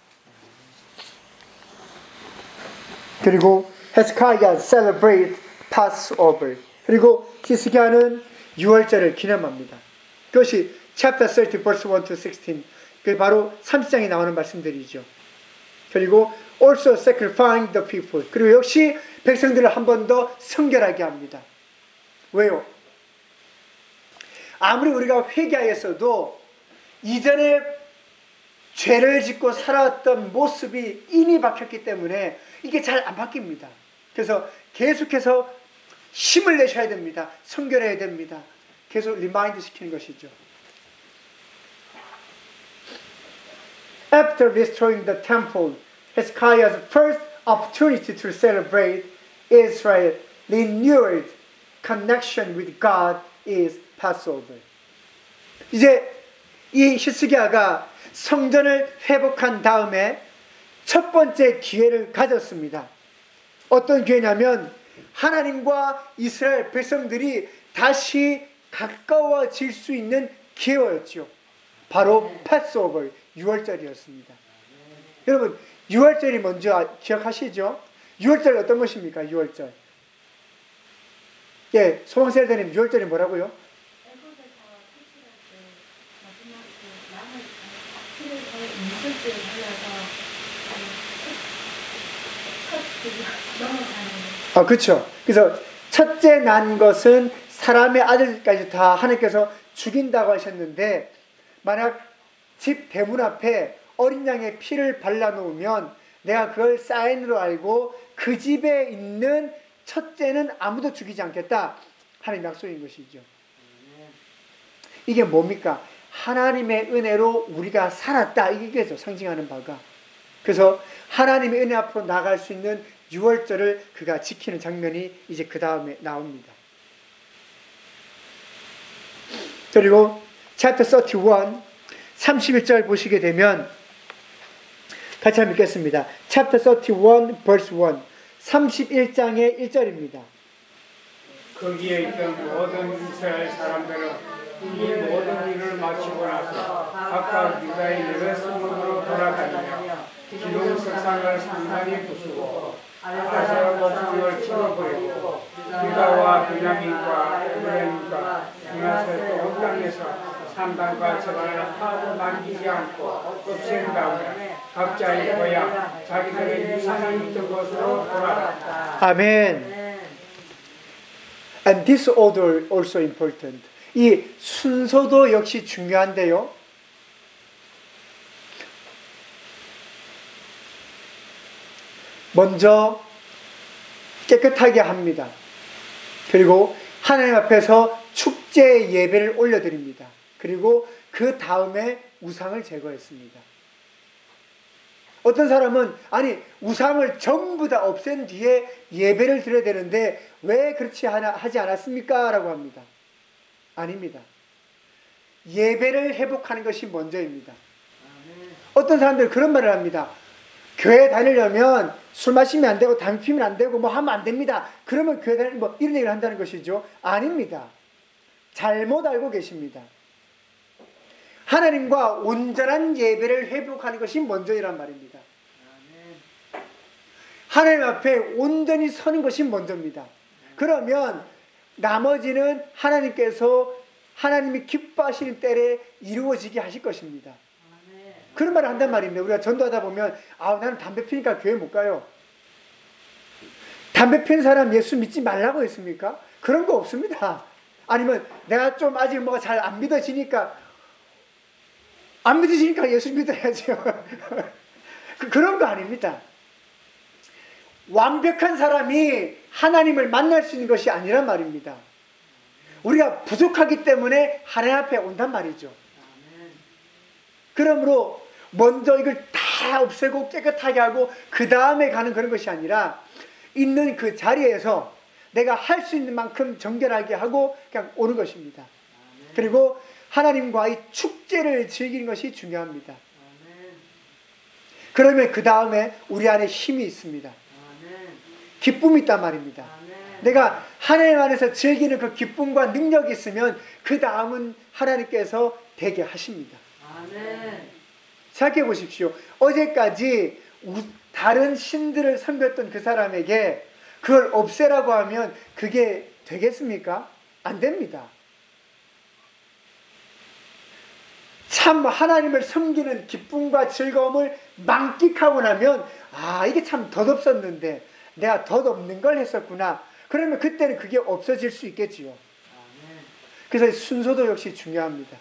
그리고 헤스카이아 celebrate Passover. 그리고 히스기야는 유월절을 기념합니다. 그것이 chapter 30 verse 1 to 16. 그게 바로 30장에 나오는 말씀들이죠. 그리고 also sanctifying the people. 그리고 역시 백성들을 한 번 더 성결하게 합니다. 왜요? 아무리 우리가 회개하였어도 이전에 죄를 짓고 살아왔던 모습이 인이 박혔기 때문에 이게 잘 안 바뀝니다. 그래서 계속해서 힘을 내셔야 됩니다. 성결해야 됩니다. 계속 리마인드 시키는 것이죠. After destroying the temple, Hezekiah's first opportunity to celebrate Israel's renewed connection with God is Passover. 이제 이 히스기야가 성전을 회복한 다음에 첫 번째 기회를 가졌습니다. 어떤 기회냐면 하나님과 이스라엘 백성들이 다시 가까워질 수 있는 기회였죠. 바로 패스오버, 유월절이었습니다. 여러분, 유월절이 뭔지 기억하시죠? 유월절 어떤 것입니까? 유월절. 예, 소망세대님 유월절이 뭐라고요? 그렇죠. 그래서 첫째 난 것은 사람의 아들까지 다 하나님께서 죽인다고 하셨는데, 만약 집 대문 앞에 어린 양의 피를 발라놓으면 내가 그걸 사인으로 알고 그 집에 있는 첫째는 아무도 죽이지 않겠다 하는 약속인 것이죠. 이게 뭡니까? 하나님의 은혜로 우리가 살았다, 이게죠. 상징하는 바가. 그래서 하나님의 은혜 앞으로 나아갈 수 있는 유월절을 그가 지키는 장면이 이제 그 다음에 나옵니다. 그리고 chapter 31 31절 보시게 되면 같이 한번 읽겠습니다. chapter 31 verse 1 31장의 1절입니다. 거기에 있던 모든 이스라엘 사람들은 이 모든 일을 마치고 나서 각각 유다의 여러 성으로 돌아다니며 기둥 석상을 산산히 부수고 아세라 도상을 치워버리고 유다와 베냐민과 에브라임과 므낫세 온 땅에서 산당과 제단을 하나도 남기지 않고 없앤 다음에 각자의 고향 자기들의 유산이 있던 곳으로 돌아갔다. 아멘. And this order also important. 이 순서도 역시 중요한데요. 먼저 깨끗하게 합니다. 그리고 하나님 앞에서 축제 예배를 올려드립니다. 그리고 그 다음에 우상을 제거했습니다. 어떤 사람은 아니 우상을 전부 다 없앤 뒤에 예배를 드려야 되는데 왜 그렇지 하지 않았습니까? 라고 합니다. 아닙니다. 예배를 회복하는 것이 먼저입니다. 어떤 사람들은 그런 말을 합니다. 교회 다니려면 술 마시면 안 되고 담배 피면 안 되고 뭐 하면 안 됩니다. 그러면 교회 다니면 뭐 이런 얘기를 한다는 것이죠. 아닙니다. 잘못 알고 계십니다. 하나님과 온전한 예배를 회복하는 것이 먼저이란 말입니다. 하나님 앞에 온전히 서는 것이 먼저입니다. 그러면 나머지는 하나님께서 하나님이 기뻐하시는 때에 이루어지게 하실 것입니다. 그런 말을 한단 말입니다. 우리가 전도하다 보면 나는 담배 피니까 교회 못 가요. 담배 피는 사람 예수 믿지 말라고 했습니까? 그런 거 없습니다. 아니면 내가 좀 아직 뭐가 잘 안 믿어지니까 예수 믿어야죠. 그런 거 아닙니다. 완벽한 사람이 하나님을 만날 수 있는 것이 아니란 말입니다. 우리가 부족하기 때문에 하나님 앞에 온단 말이죠. 그러므로 먼저 이걸 다 없애고 깨끗하게 하고 그 다음에 가는 그런 것이 아니라 있는 그 자리에서 내가 할 수 있는 만큼 정결하게 하고 그냥 오는 것입니다. 그리고 하나님과의 축제를 즐기는 것이 중요합니다. 그러면 그 다음에 우리 안에 힘이 있습니다. 기쁨이 있단 말입니다. 내가 하나님 안에서 즐기는 그 기쁨과 능력이 있으면 그 다음은 하나님께서 되게 하십니다. 생각해 보십시오. 어제까지 다른 신들을 섬겼던 그 사람에게 그걸 없애라고 하면 그게 되겠습니까? 안 됩니다. 참 하나님을 섬기는 기쁨과 즐거움을 만끽하고 나면 이게 참 덧없었는데 내가 덧없는 걸 했었구나. 그러면 그때는 그게 없어질 수 있겠지요. 그래서 순서도 역시 중요합니다.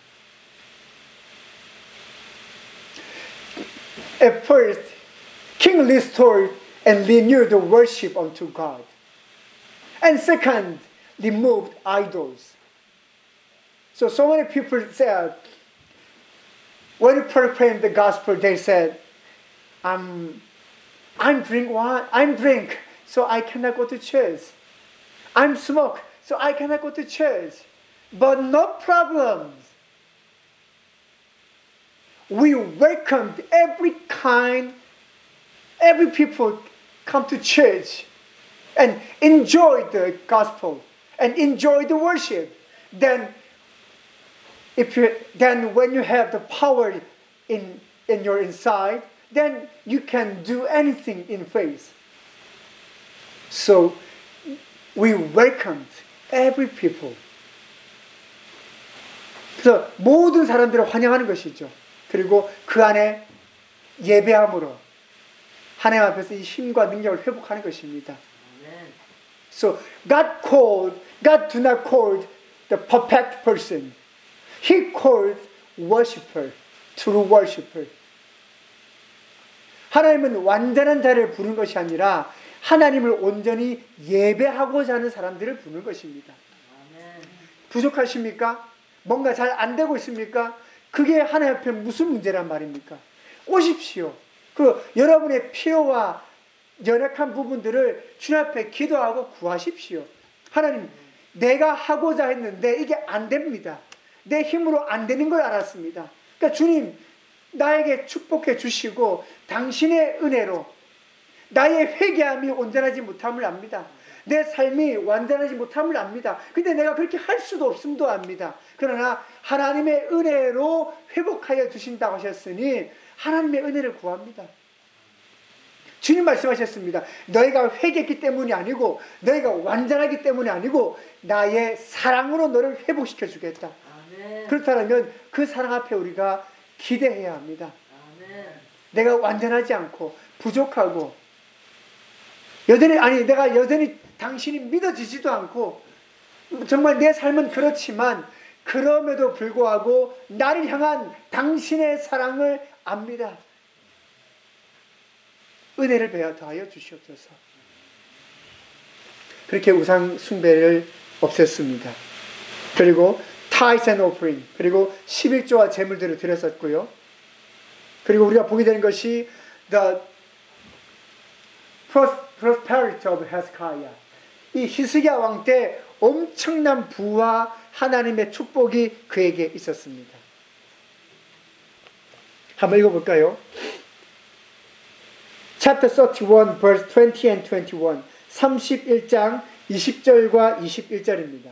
At first, King restored and renewed the worship unto God. And second, removed idols. So many people said, when you proclaim the gospel, they said, I'm drink, so I cannot go to church. I'm smoke, so I cannot go to church. But no problems. We welcomed every people come to church and enjoy the gospel and enjoy the worship. Then when you have the power in your inside, then you can do anything in faith. So we welcomed every people. 그래서 모든 사람들을 환영하는 것이죠. 그리고 그 안에 예배함으로 하나님 앞에서 이 힘과 능력을 회복하는 것입니다. So God do not call the perfect person. He called worshiper, true worshiper. 하나님은 완전한 자를 부르는 것이 아니라 하나님을 온전히 예배하고자 하는 사람들을 부르는 것입니다. 부족하십니까? 뭔가 잘 안 되고 있습니까? 그게 하나님 앞에 무슨 문제란 말입니까? 오십시오. 여러분의 필요와 연약한 부분들을 주님 앞에 기도하고 구하십시오. 하나님, 내가 하고자 했는데 이게 안 됩니다. 내 힘으로 안 되는 걸 알았습니다. 그러니까 주님, 나에게 축복해 주시고 당신의 은혜로 나의 회개함이 온전하지 못함을 압니다. 내 삶이 완전하지 못함을 압니다. 근데 내가 그렇게 할 수도 없음도 압니다. 그러나 하나님의 은혜로 회복하여 주신다고 하셨으니 하나님의 은혜를 구합니다. 주님 말씀하셨습니다. 너희가 회개했기 때문이 아니고 너희가 완전하기 때문이 아니고 나의 사랑으로 너를 회복시켜 주겠다. 그렇다면 그 사랑 앞에 우리가 기대해야 합니다. 내가 완전하지 않고 부족하고 내가 여전히 당신이 믿어지지도 않고 정말 내 삶은 그렇지만 그럼에도 불구하고 나를 향한 당신의 사랑을 압니다. 은혜를 베어 더하여 주시옵소서. 그렇게 우상 숭배를 없앴습니다. 그리고 tithes and offering, 그리고 11조와 제물들을 드렸었고요. 그리고 우리가 보게 되는 것이 the prosperity of Hezekiah. 이 히스기야 왕 때 엄청난 부와 하나님의 축복이 그에게 있었습니다. 한번 읽어볼까요? Chapter 31, verse 20 and 21. 31장 20절과 21절입니다.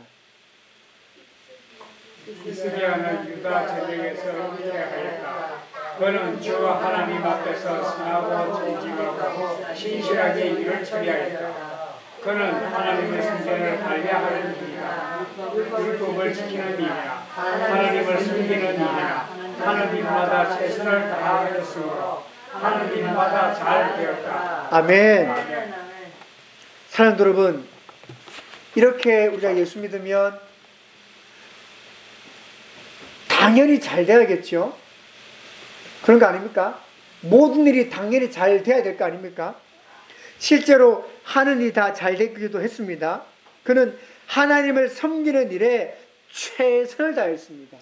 히스기야는 유다 전역에서 잉태하였다. 그는 주 하나님 앞에서 선하고 정직하고 신실하게 일을 처리하였다. 그는 하나님의 성전을 관리하는 이이나 율법을 지키는 이이나 하나님을 섬기는 이이나 하나님마다 최선을 다하였으므로 하나님마다 잘 되었다. 아멘. 사랑하는 여러분, 이렇게 우리가 예수 믿으면 당연히 잘 돼야겠죠. 그런 거 아닙니까? 모든 일이 당연히 잘 돼야 될 거 아닙니까? 실제로 하는 일이 다 잘 되기도 했습니다. 그는 하나님을 섬기는 일에 최선을 다했습니다.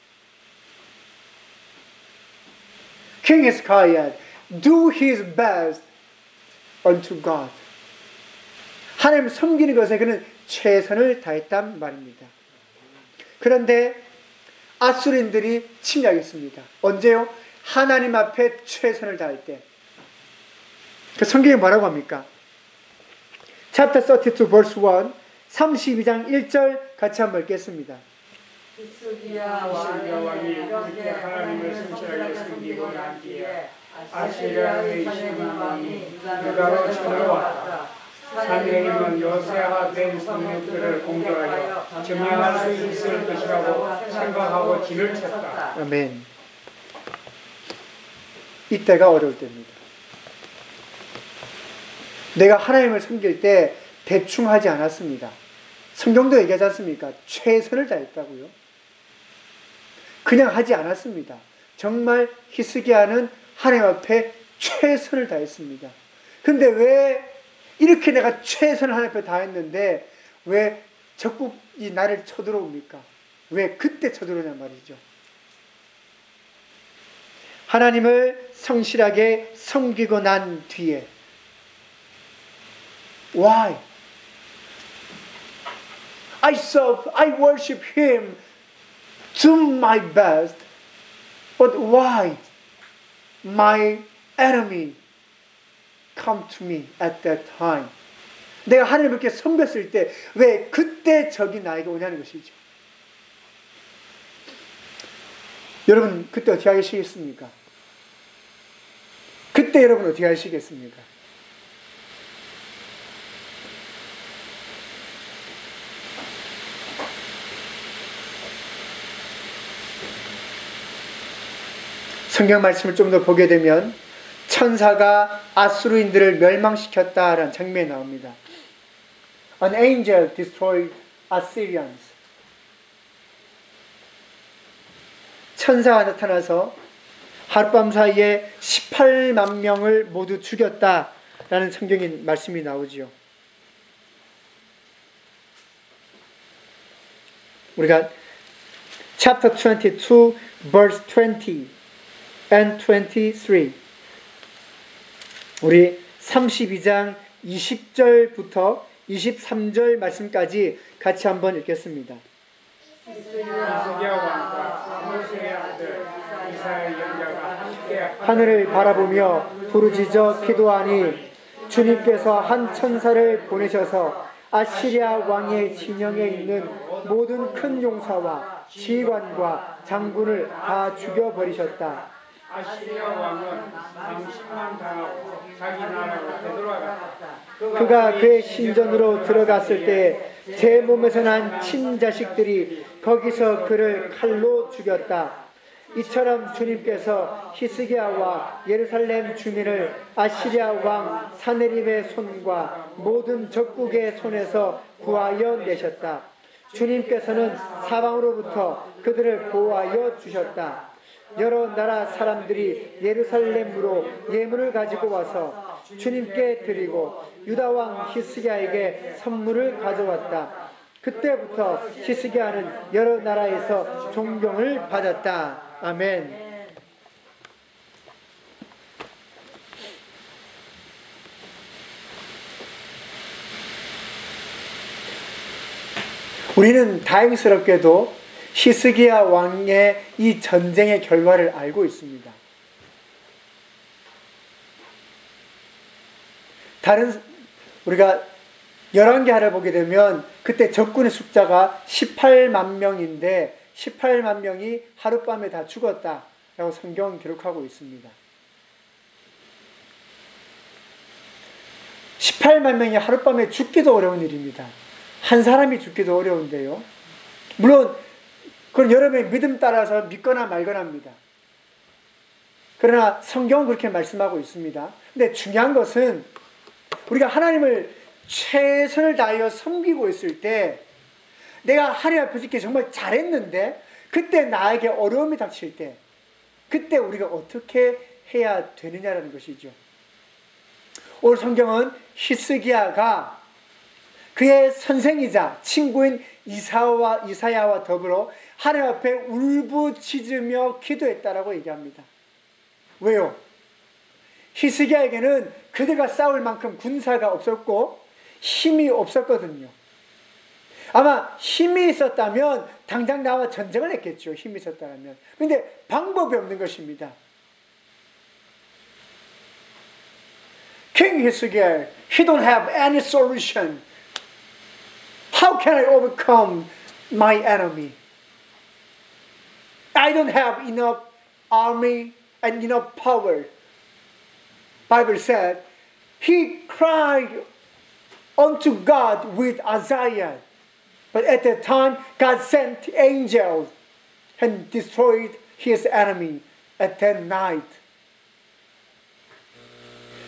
King Hezekiah do his best unto God. 하나님을 섬기는 것에 그는 최선을 다했단 말입니다. 그런데 아수리인들이 침략했습니다. 언제요? 하나님 앞에 최선을 다할 때. 그 성경이 뭐라고 합니까? Chapter 32 verse 1, 32장 1절 같이 한번 읽겠습니다. 히스기야 왕이 이렇게 하나님을 성실하게 섬기고 난 뒤에 아시리아의 이시만 왕이 유다로 쳐들어왔다. 산헤립은 요새가 된 성읍들을 공격하여 점령할 수 있을 것이라고 생각하고 진을 쳤다. 아멘. 이때가 어려울 때입니다. 내가 하나님을 섬길 때 대충 하지 않았습니다. 성경도 얘기하지 않습니까? 최선을 다했다고요. 그냥 하지 않았습니다. 정말 히스기야는 하나님 앞에 최선을 다했습니다. 근데 왜 이렇게 내가 최선을 하나님 앞에 다했는데 왜 적국이 나를 쳐들어옵니까? 왜 그때 쳐들어오냐 말이죠. 하나님을 성실하게 섬기고 난 뒤에 Why? I serve, I worship Him to my best. But why my enemy come to me at that time? 내가 하나님을 이렇게 섬겼을 때 왜 그때 적이 나에게 오냐는 것이죠. 여러분 그때 어떻게 하시겠습니까? 그때 여러분 어떻게 하시겠습니까? 성경 말씀을 좀 더 보게 되면 천사가 아수르인들을 멸망시켰다라는 장면이 나옵니다. An angel destroyed Assyrians. 천사가 나타나서 하룻밤 사이에 18만 명을 모두 죽였다라는 성경의 말씀이 나오지요. 우리가 chapter 22 verse 20 and 23 우리 32장 20절부터 23절 말씀까지 같이 한번 읽겠습니다. 히스기야 왕과 아모스의 아들 이사야의 영자가 함께 하늘을 바라보며 부르짖어 기도하니 주님께서 한 천사를 보내셔서 아시리아 왕의 진영에 있는 모든 큰 용사와 지휘관과 장군을 다 죽여버리셨다. 아시리아 왕은 망신만 당하고 자기 나라로 되돌아갔다. 그가 그의 신전으로 들어갔을 때 제 몸에서 난 친자식들이 거기서 그를 칼로 죽였다. 이처럼 주님께서 히스기야와 예루살렘 주민을 아시리아 왕 사네립의 손과 모든 적국의 손에서 구하여 내셨다. 주님께서는 사방으로부터 그들을 보호하여 주셨다. 여러 나라 사람들이 예루살렘으로 예물을 가지고 와서 주님께 드리고 유다 왕 히스기야에게 선물을 가져왔다. 그때부터 히스기야는 여러 나라에서 존경을 받았다. 아멘. 우리는 다행스럽게도 히스기야 왕의 이 전쟁의 결과를 알고 있습니다. 우리가 열왕기하를 보게 되면 그때 적군의 숫자가 18만 명인데 18만 명이 하룻밤에 다 죽었다라고 성경은 기록하고 있습니다. 18만 명이 하룻밤에 죽기도 어려운 일입니다. 한 사람이 죽기도 어려운데요. 물론 그건 여러분의 믿음 따라서 믿거나 말거나입니다. 그러나 성경은 그렇게 말씀하고 있습니다. 근데 중요한 것은 우리가 하나님을 최선을 다하여 섬기고 있을 때 내가 하나님 앞에서 이렇게 정말 잘했는데 그때 나에게 어려움이 닥칠 때 그때 우리가 어떻게 해야 되느냐라는 것이죠. 오늘 성경은 히스기야가 그의 선생이자 친구인 이사야와 더불어 하나님 앞에 울부짖으며 기도했다라고 얘기합니다. 왜요? 히스기야에게는 그들과 싸울 만큼 군사가 없었고 힘이 없었거든요. 아마 힘이 있었다면 당장 나와 전쟁을 했겠죠. 힘이 있었다면. 그런데 방법이 없는 것입니다. King Hezekiah, he don't have any solution. How can I overcome my enemy? I don't have enough army and enough power. Bible said, he cried unto God with Isaiah. But at that time, God sent angels and destroyed his enemy at that night.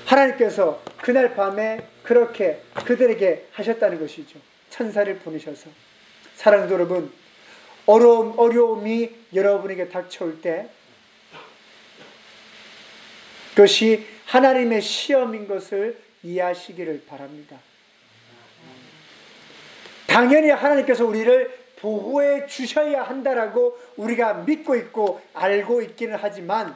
하나님께서 그날 밤에 그렇게 그들에게 하셨다는 것이죠. 천사를 보내셔서. 사랑하는 여러분, 어려움이 여러분에게 닥쳐올 때 그것이 하나님의 시험인 것을 이해하시기를 바랍니다. 당연히 하나님께서 우리를 보호해 주셔야 한다라고 우리가 믿고 있고 알고 있기는 하지만,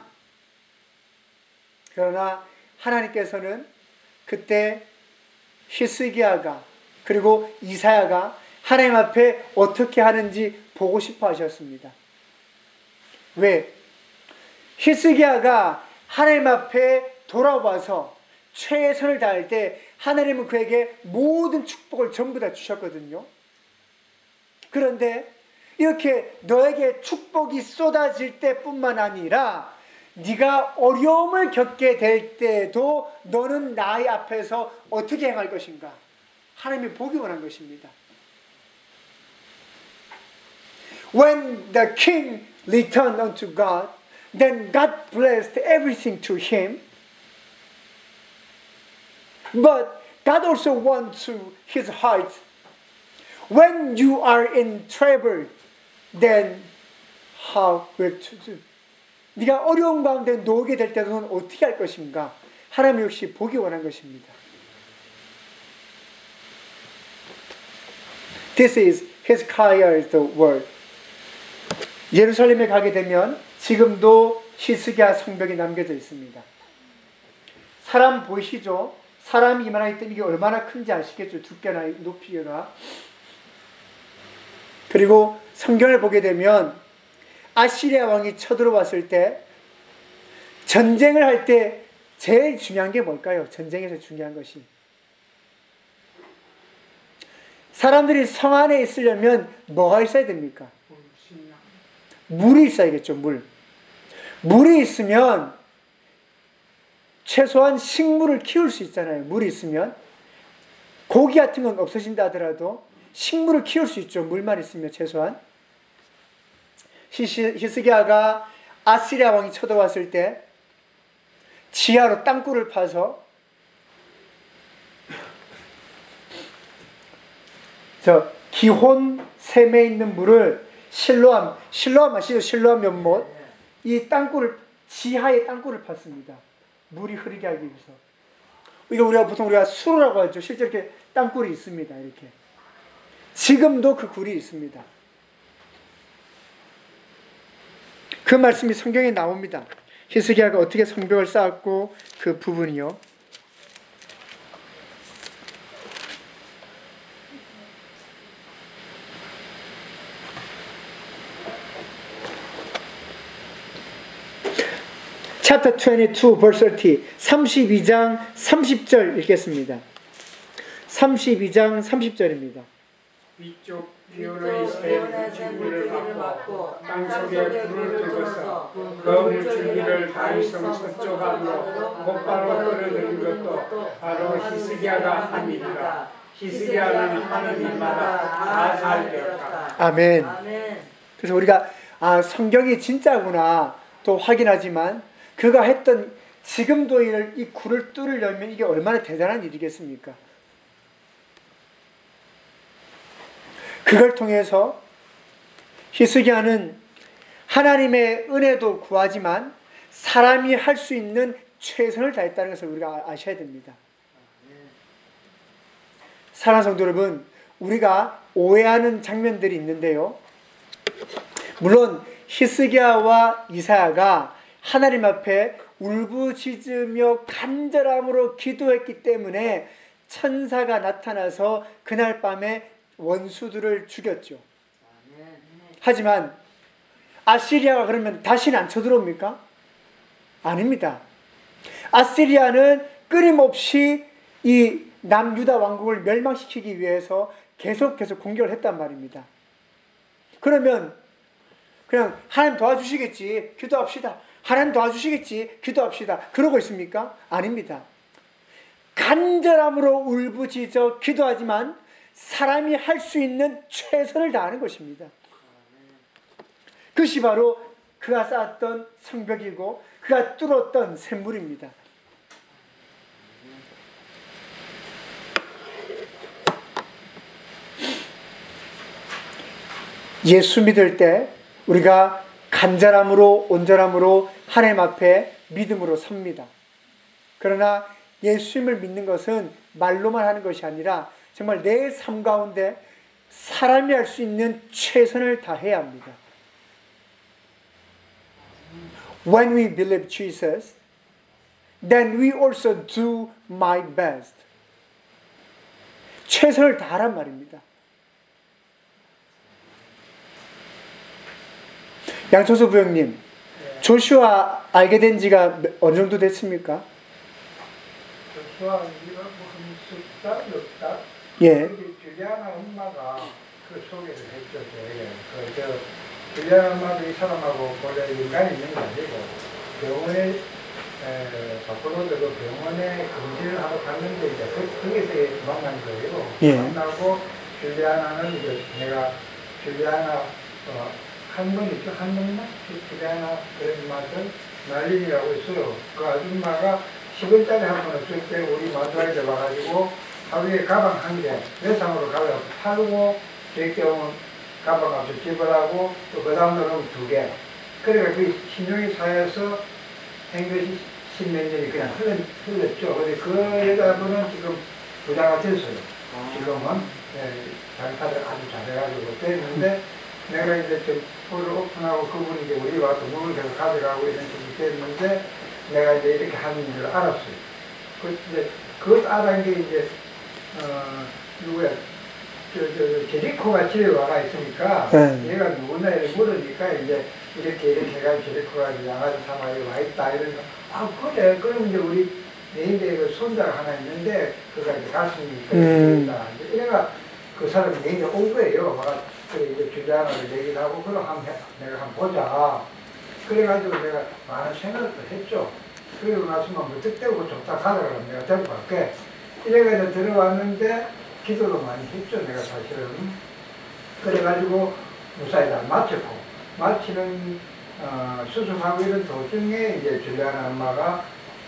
그러나 하나님께서는 그때 히스기야가 그리고 이사야가 하나님 앞에 어떻게 하는지 보고 싶어 하셨습니다. 왜? 히스기야가 하나님 앞에 돌아와서 최선을 다할 때 하나님은 그에게 모든 축복을 전부 다 주셨거든요. 그런데 이렇게 너에게 축복이 쏟아질 때뿐만 아니라 네가 어려움을 겪게 될 때도 너는 나의 앞에서 어떻게 행할 것인가? 하나님이 보기 원한 것입니다. When the king returned unto God, then God blessed everything to him. But God also wants to his heart. When you are in trouble, then how will to do? 네가 어려운 가운데 놓이게 될 때도 너는 어떻게 할 것인가? 하나님 역시 보기 원한 것입니다. This is Hezekiah's word. 예루살렘에 가게 되면 지금도 히스기야 성벽이 남겨져 있습니다. 사람 보이시죠? 사람이 이만하기 때문에 이게 얼마나 큰지 아시겠죠? 두께나 높이가. 그리고 성경을 보게 되면 아시리아 왕이 쳐들어왔을 때, 전쟁을 할 때 제일 중요한 게 뭘까요? 전쟁에서 중요한 것이. 사람들이 성 안에 있으려면 뭐가 있어야 됩니까? 물이 있어야겠죠, 물. 물이 있으면 최소한 식물을 키울 수 있잖아요. 물이 있으면. 고기 같은 건 없어진다 하더라도 식물을 키울 수 있죠. 물만 있으면 최소한. 히스기야가 아시리아 왕이 쳐들어왔을 때 지하로 땅굴을 파서 기혼 샘에 있는 물을 실로암 아시죠? 실로암 연못. 이 땅굴을, 지하에 땅굴을 팠습니다. 물이 흐르게 하기 위해서. 이거 우리가 수로라고 하죠. 실제 이렇게 땅굴이 있습니다. 이렇게. 지금도 그 굴이 있습니다. 그 말씀이 성경에 나옵니다. 히스기야가 어떻게 성벽을 쌓았고 그 부분이요. Chapter 22, verse 30. 32장 30절 읽겠습니다. 32장 30절입니다. 위쪽 비온의 새 물줄기를 막고 땅속에 불을 들고서 그 물줄기를 다윗성 서쪽 안으로 곧바로 끌어들인 것도 바로 히스기야가 한 일이라. 히스기야는 하는 일마다 다 잘 되었다. 아멘. 그래서 우리가 성경이 진짜구나 또 확인하지만, 그가 했던, 지금도 이 굴을 뚫으려면 이게 얼마나 대단한 일이겠습니까? 그걸 통해서 히스기야는 하나님의 은혜도 구하지만 사람이 할 수 있는 최선을 다했다는 것을 우리가 아셔야 됩니다. 사랑하는 성도 여러분, 우리가 오해하는 장면들이 있는데요. 물론 히스기야와 이사야가 하나님 앞에 울부짖으며 간절함으로 기도했기 때문에 천사가 나타나서 그날 밤에 원수들을 죽였죠. 하지만 아시리아가 그러면 다시는 안 쳐들어옵니까? 아닙니다. 아시리아는 끊임없이 이 남유다 왕국을 멸망시키기 위해서 계속 공격을 했단 말입니다. 그러면 그냥 하나님 도와주시겠지, 기도합시다. 하나님 도와주시겠지, 기도합시다. 그러고 있습니까? 아닙니다. 간절함으로 울부짖어 기도하지만 사람이 할 수 있는 최선을 다하는 것입니다. 그것이 바로 그가 쌓았던 성벽이고 그가 뚫었던 샘물입니다. 예수 믿을 때 우리가 간절함으로 온전함으로 하나님 앞에 믿음으로 섭니다. 그러나 예수님을 믿는 것은 말로만 하는 것이 아니라 정말 내 삶 가운데 사람이 할 수 있는 최선을 다해야 합니다. When we believe Jesus, then we also do my best. 최선을 다하란 말입니다. 양초수 부형님, 조슈아 알게 된 지가 어느 정도 됐습니까? 조슈아 우리가 무슨 숫자 몇 달? 예. 줄리아나 엄마가 그 소개를 했죠. 줄리아나 엄마도 이 사람하고 원래 인간이 있는 게 아니고 병원에 바꾸로도 병원에 검진을 하러 갔는데 이제 거기서 만난 거예요. 예. 만나고 줄리아나는 이제 내가 줄리아나 한번 있죠. 한번나 줄리아나 그런 맛을 날린이라고 있어요. 그 아줌마가 10원짜리 한 번 없을 때 우리 마누라에 와가지고 하루에 가방 한 개, 외상으로 가방 팔고, 저렇게 오면 가방 값을 지불하고, 또 그 다음 날은 2개. 그러니까 그 신용이 쌓여서 한 것이 10몇 년이 그냥 흘렀죠. 근데 그 여자분은 지금 부자가 됐어요. 지금은. 자기 카드 아주 잘해가지고 됐는데, 내가 이제 좀 포를 오픈하고 그분이 이제 우리 와서 물을 계속 가져가고 이런 식으로 됐는데, 내가 이제 이렇게 하는 줄 알았어요. 그것 알은 게 이제, 누구야, 제리코가 집에 와가 있으니까, 얘가 누구나 물으니까 이제 이렇게 해가지고 제리코가 양아지 사마에 와 있다. 이러니까, 그래. 그럼 이제 우리 내인데 그 손자가 하나 있는데, 그가 이제 가슴이 있다. 이래가 그 사람이 내인데 온 거예요. 그래, 이제 주장을 얘기를 하고, 그럼 내가 한번 보자. 그래가지고 내가 많은 생각을 했죠. 그리고 나서만 무턱대고 좋다 가져가면 내가 데리고 갈게. 이래가지고 들어왔는데 기도도 많이 했죠. 내가 사실은. 그래가지고 무사히 다 마쳤고 마치는 수술하고 이런 도중에 이제 줄리아나 엄마가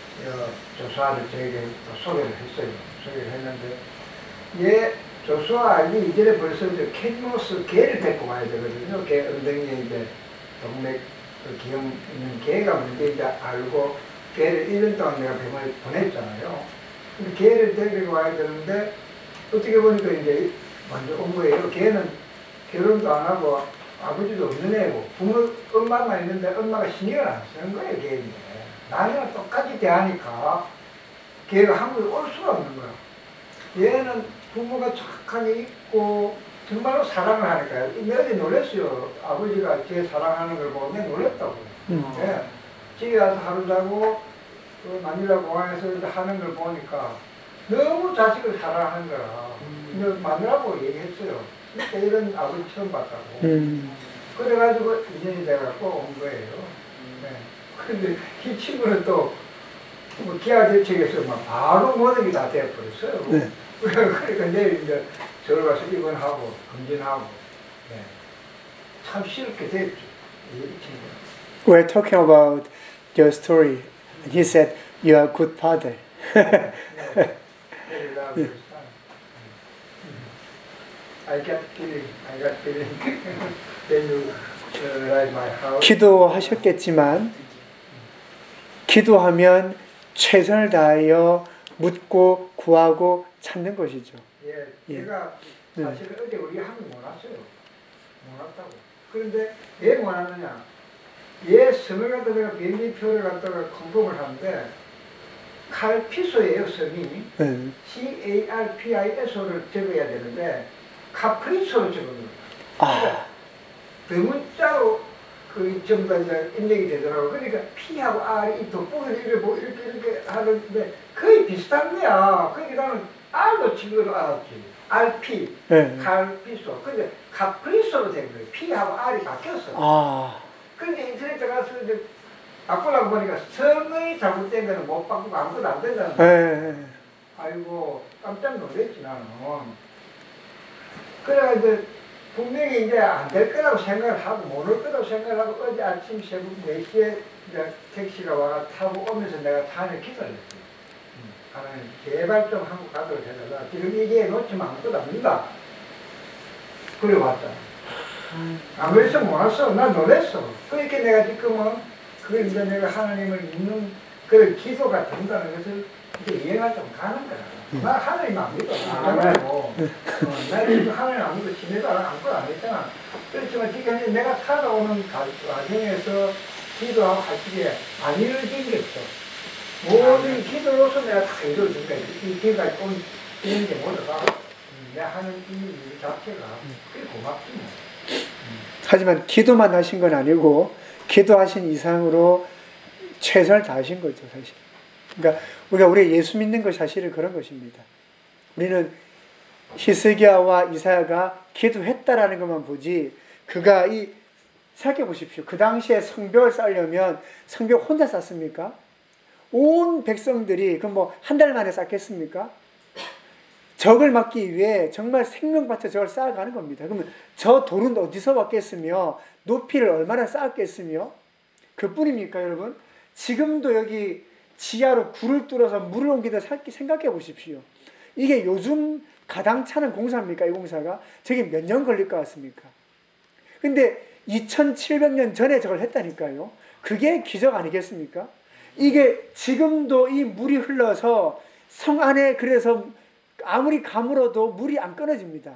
조수아를 저에게 소개를 했어요. 소개를 했는데 얘 조수아 알기 이전에 벌써 이제 캔모스 개를 데리고 와야 되거든요. 개 엉덩이에 이제 동맥 기형 있는 개가 문제인지 알고 개를 1년 동안 내가 병원에 보냈잖아요. 근데 개를 데리고 와야 되는데 어떻게 보니까 이제 먼저 온 거예요. 개는 결혼도 안 하고 아버지도 없는 애고 엄마만 있는데 엄마가 신경을 안 쓰는 거예요. 개인데 나이랑 똑같이 대하니까 개가 한국에 올 수가 없는 거야. 얘는 부모가 착하게 있고 정말로 사랑을 하니까요. 내가 어제 놀랐어요. 아버지가 제 사랑하는 걸 보고 내가 놀랐다고요. 네. 집에 와서 하루 자고 그 마닐라 공항에서 하는 걸 보니까 너무 자식을 사랑하는 거라. 근데 마누라고 얘기했어요. 진짜 이런 아버지 처음 봤다고. 그래가지고 인연이 돼갖고 온 거예요. 네. 근데 이 친구는 또 뭐 기아 대책에서 막 바로 모든 게 다 되어버렸어요. 네. 그러니까 내일 이제 저를 가서 입원하고 검진하고 네. 참 쉽게 됐죠. 이 친구. We're talking about your story. And he said, you are a good father. I got feeling. Then you write my house. 기도하셨겠지만 기도하면 최선을 다하여 묻고 구하고 찾는 것이죠. 예, 제가 사실 어제 우리 한국 못 왔어요. 못 왔다고. 그런데 왜 못 왔느냐? 얘 성을 갖다가 내가 비행기표를 갖다가 컨펌을 하는데 칼피소예요, 성이. CARPISO를 적어야 되는데 카프리소로 적어요. 그러니까 대문자로 그 전부 다 이제 입력이 되더라고. 그러니까 P하고 R이 이 돋보기를 이렇게 하는데 거의 비슷한 거야. 그러니까 나는 R도 친구로 알았지. RP, 칼피소. 근데 카프리소로 된 거예요. P하고 R이 바뀌었어. 그런데 인터넷에 가서 이제 바꾸려고 보니까 성의 잘못된 거는 못 바꾸고 아무것도 안 된다는 거야. 아이고, 깜짝 놀랐지, 나는. 그래가지고 분명히 이제 안 될 거라고 생각을 하고, 못 올 거라고 생각을 하고, 어제 아침 새벽 4시에 이제 택시가 와가 타고 오면서 내가 차 안에 기다렸어요. 하나님, 제발 좀 한국 가도록 해달라. 지금 이게 놓치면 아무것도 안 된다. 그래 왔잖아. 안 그래서 몰랐어. 나 놀랬어. 그러니까 내가 지금은 그걸 이제 내가 하나님을 믿는 그 기도가 된다는 것을 이제 이해가 좀 가는 거야. 나 하나님 안 믿어. 안하고 나 지금 하나님 안 믿어. 신뢰도 아무것도 안 했잖아. 그렇지만 지금 내가 살아오는 과정에서 기도하고 같이 안 이루어진 게 없어. 모든 기도로서 내가 다 이루어진 거야. 이 기도가 좀 이런 게 모두가 내가 하는 이 자체가 그게 고맙지 뭐. 하지만 기도만 하신 건 아니고 기도하신 이상으로 최선을 다하신 거죠, 사실. 그러니까 우리 예수 믿는 것 사실은 그런 것입니다. 우리는 히스기야와 이사야가 기도했다라는 것만 보지, 그가 생각해 보십시오. 그 당시에 성벽을 쌓으려면 성벽 혼자 쌓습니까? 온 백성들이 그럼 뭐 한 달 만에 쌓겠습니까? 적을 막기 위해 정말 생명 바쳐 적을 쌓아가는 겁니다. 그러면 저 돌은 어디서 왔겠으며 높이를 얼마나 쌓았겠으며 그뿐입니까, 여러분? 지금도 여기 지하로 굴을 뚫어서 물을 옮기다 생각해 보십시오. 이게 요즘 가당차는 공사입니까, 이 공사가? 저게 몇 년 걸릴 것 같습니까? 근데 2700년 전에 저걸 했다니까요. 그게 기적 아니겠습니까? 이게 지금도 이 물이 흘러서 성 안에 그래서 아무리 가물어도 물이 안 끊어집니다.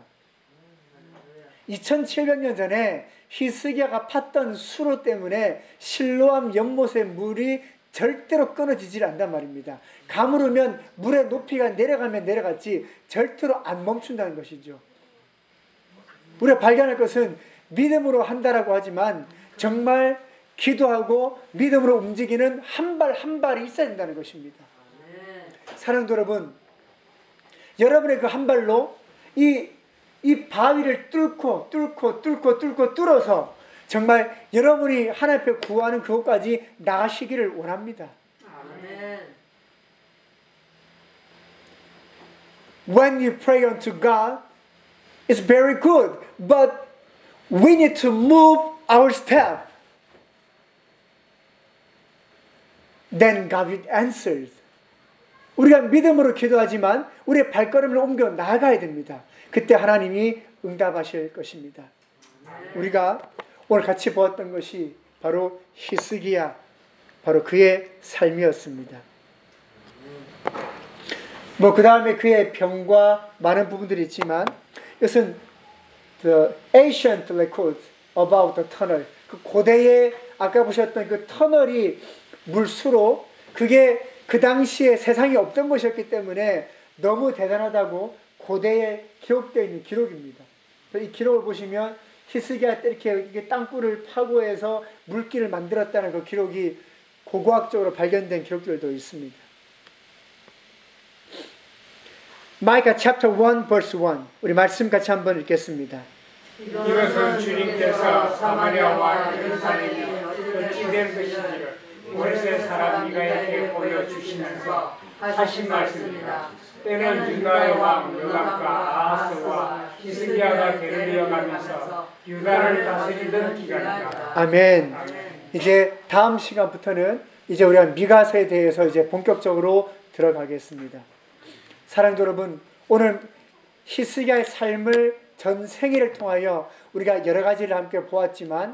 2700년 전에 히스기야가 팠던 수로 때문에 실로암 연못의 물이 절대로 끊어지질 않단 말입니다. 가물으면 물의 높이가 내려가면 내려갔지 절대로 안 멈춘다는 것이죠. 우리가 발견할 것은 믿음으로 한다라고 하지만 정말 기도하고 믿음으로 움직이는 한 발 한 발이 있어야 된다는 것입니다. 사랑도 여러분, 여러분의 그 한 발로 이 바위를 뚫어서 정말 여러분이 하나님 앞에 구하는 그것까지 나가시기를 원합니다. 아멘. When you pray unto God, it's very good, but we need to move our step. Then God will answer. 우리가 믿음으로 기도하지만 우리의 발걸음을 옮겨 나아가야 됩니다. 그때 하나님이 응답하실 것입니다. 우리가 오늘 같이 보았던 것이 바로 히스기야, 바로 그의 삶이었습니다. 뭐 그 다음에 그의 병과 많은 부분들이 있지만 이것은 the ancient record about the tunnel, 그 고대에 아까 보셨던 그 터널이 물수로 그게 그 당시에 세상에 없던 것이었기 때문에 너무 대단하다고 고대에 기록되어 있는 기록입니다. 이 기록을 보시면 히스기야 때 이렇게 땅굴을 파고 해서 물길을 만들었다는 그 기록이 고고학적으로 발견된 기록들도 있습니다. 마이카 chapter 1 verse 1 우리 말씀 같이 한번 읽겠습니다. 이것은 주님께서 사마리아와 예루살렘이 어찌된 것인지를 모세 사람 미가에게 보여주시면서 하신 말씀입니다. 때는 유다의 왕 요담과 아하스와 히스기야가 게을리어 가면서 유다를 다스리던 기간이다. 아멘. 이제 다음 시간부터는 이제 우리가 미가서에 대해서 이제 본격적으로 들어가겠습니다. 사랑도 여러분, 오늘 히스기야의 삶을 전 생애를 통하여 우리가 여러 가지를 함께 보았지만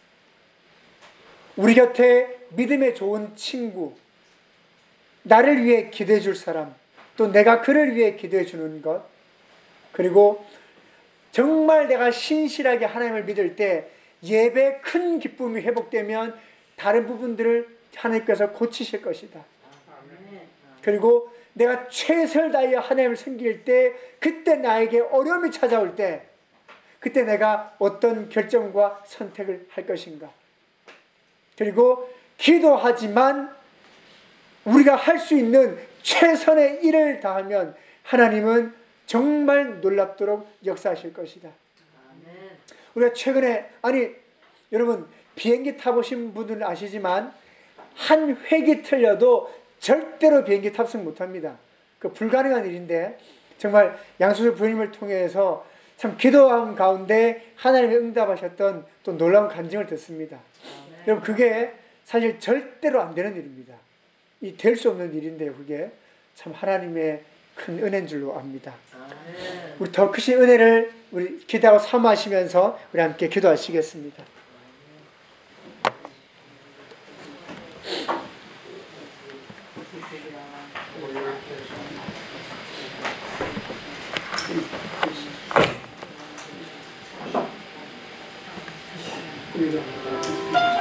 우리 곁에 믿음에 좋은 친구, 나를 위해 기도해 줄 사람, 또 내가 그를 위해 기도해 주는 것, 그리고 정말 내가 신실하게 하나님을 믿을 때 예배의 큰 기쁨이 회복되면 다른 부분들을 하나님께서 고치실 것이다. 그리고 내가 최선을 다하여 하나님을 섬길 때 그때 나에게 어려움이 찾아올 때 그때 내가 어떤 결정과 선택을 할 것인가. 그리고 기도하지만 우리가 할 수 있는 최선의 일을 다하면 하나님은 정말 놀랍도록 역사하실 것이다. 우리가 최근에 여러분 비행기 타보신 분들은 아시지만 한 획이 틀려도 절대로 비행기 탑승 못합니다. 그 불가능한 일인데 정말 양수철 부모님을 통해서 참 기도함 가운데 하나님이 응답하셨던 또 놀라운 간증을 듣습니다. 여러분 그게 사실 절대로 안 되는 일입니다. 이 될 수 없는 일인데요. 그게 참 하나님의 큰 은혜인 줄로 압니다. 우리 더 크신 은혜를 우리 기도하고 사모하시면서 우리 함께 기도하시겠습니다. 우리가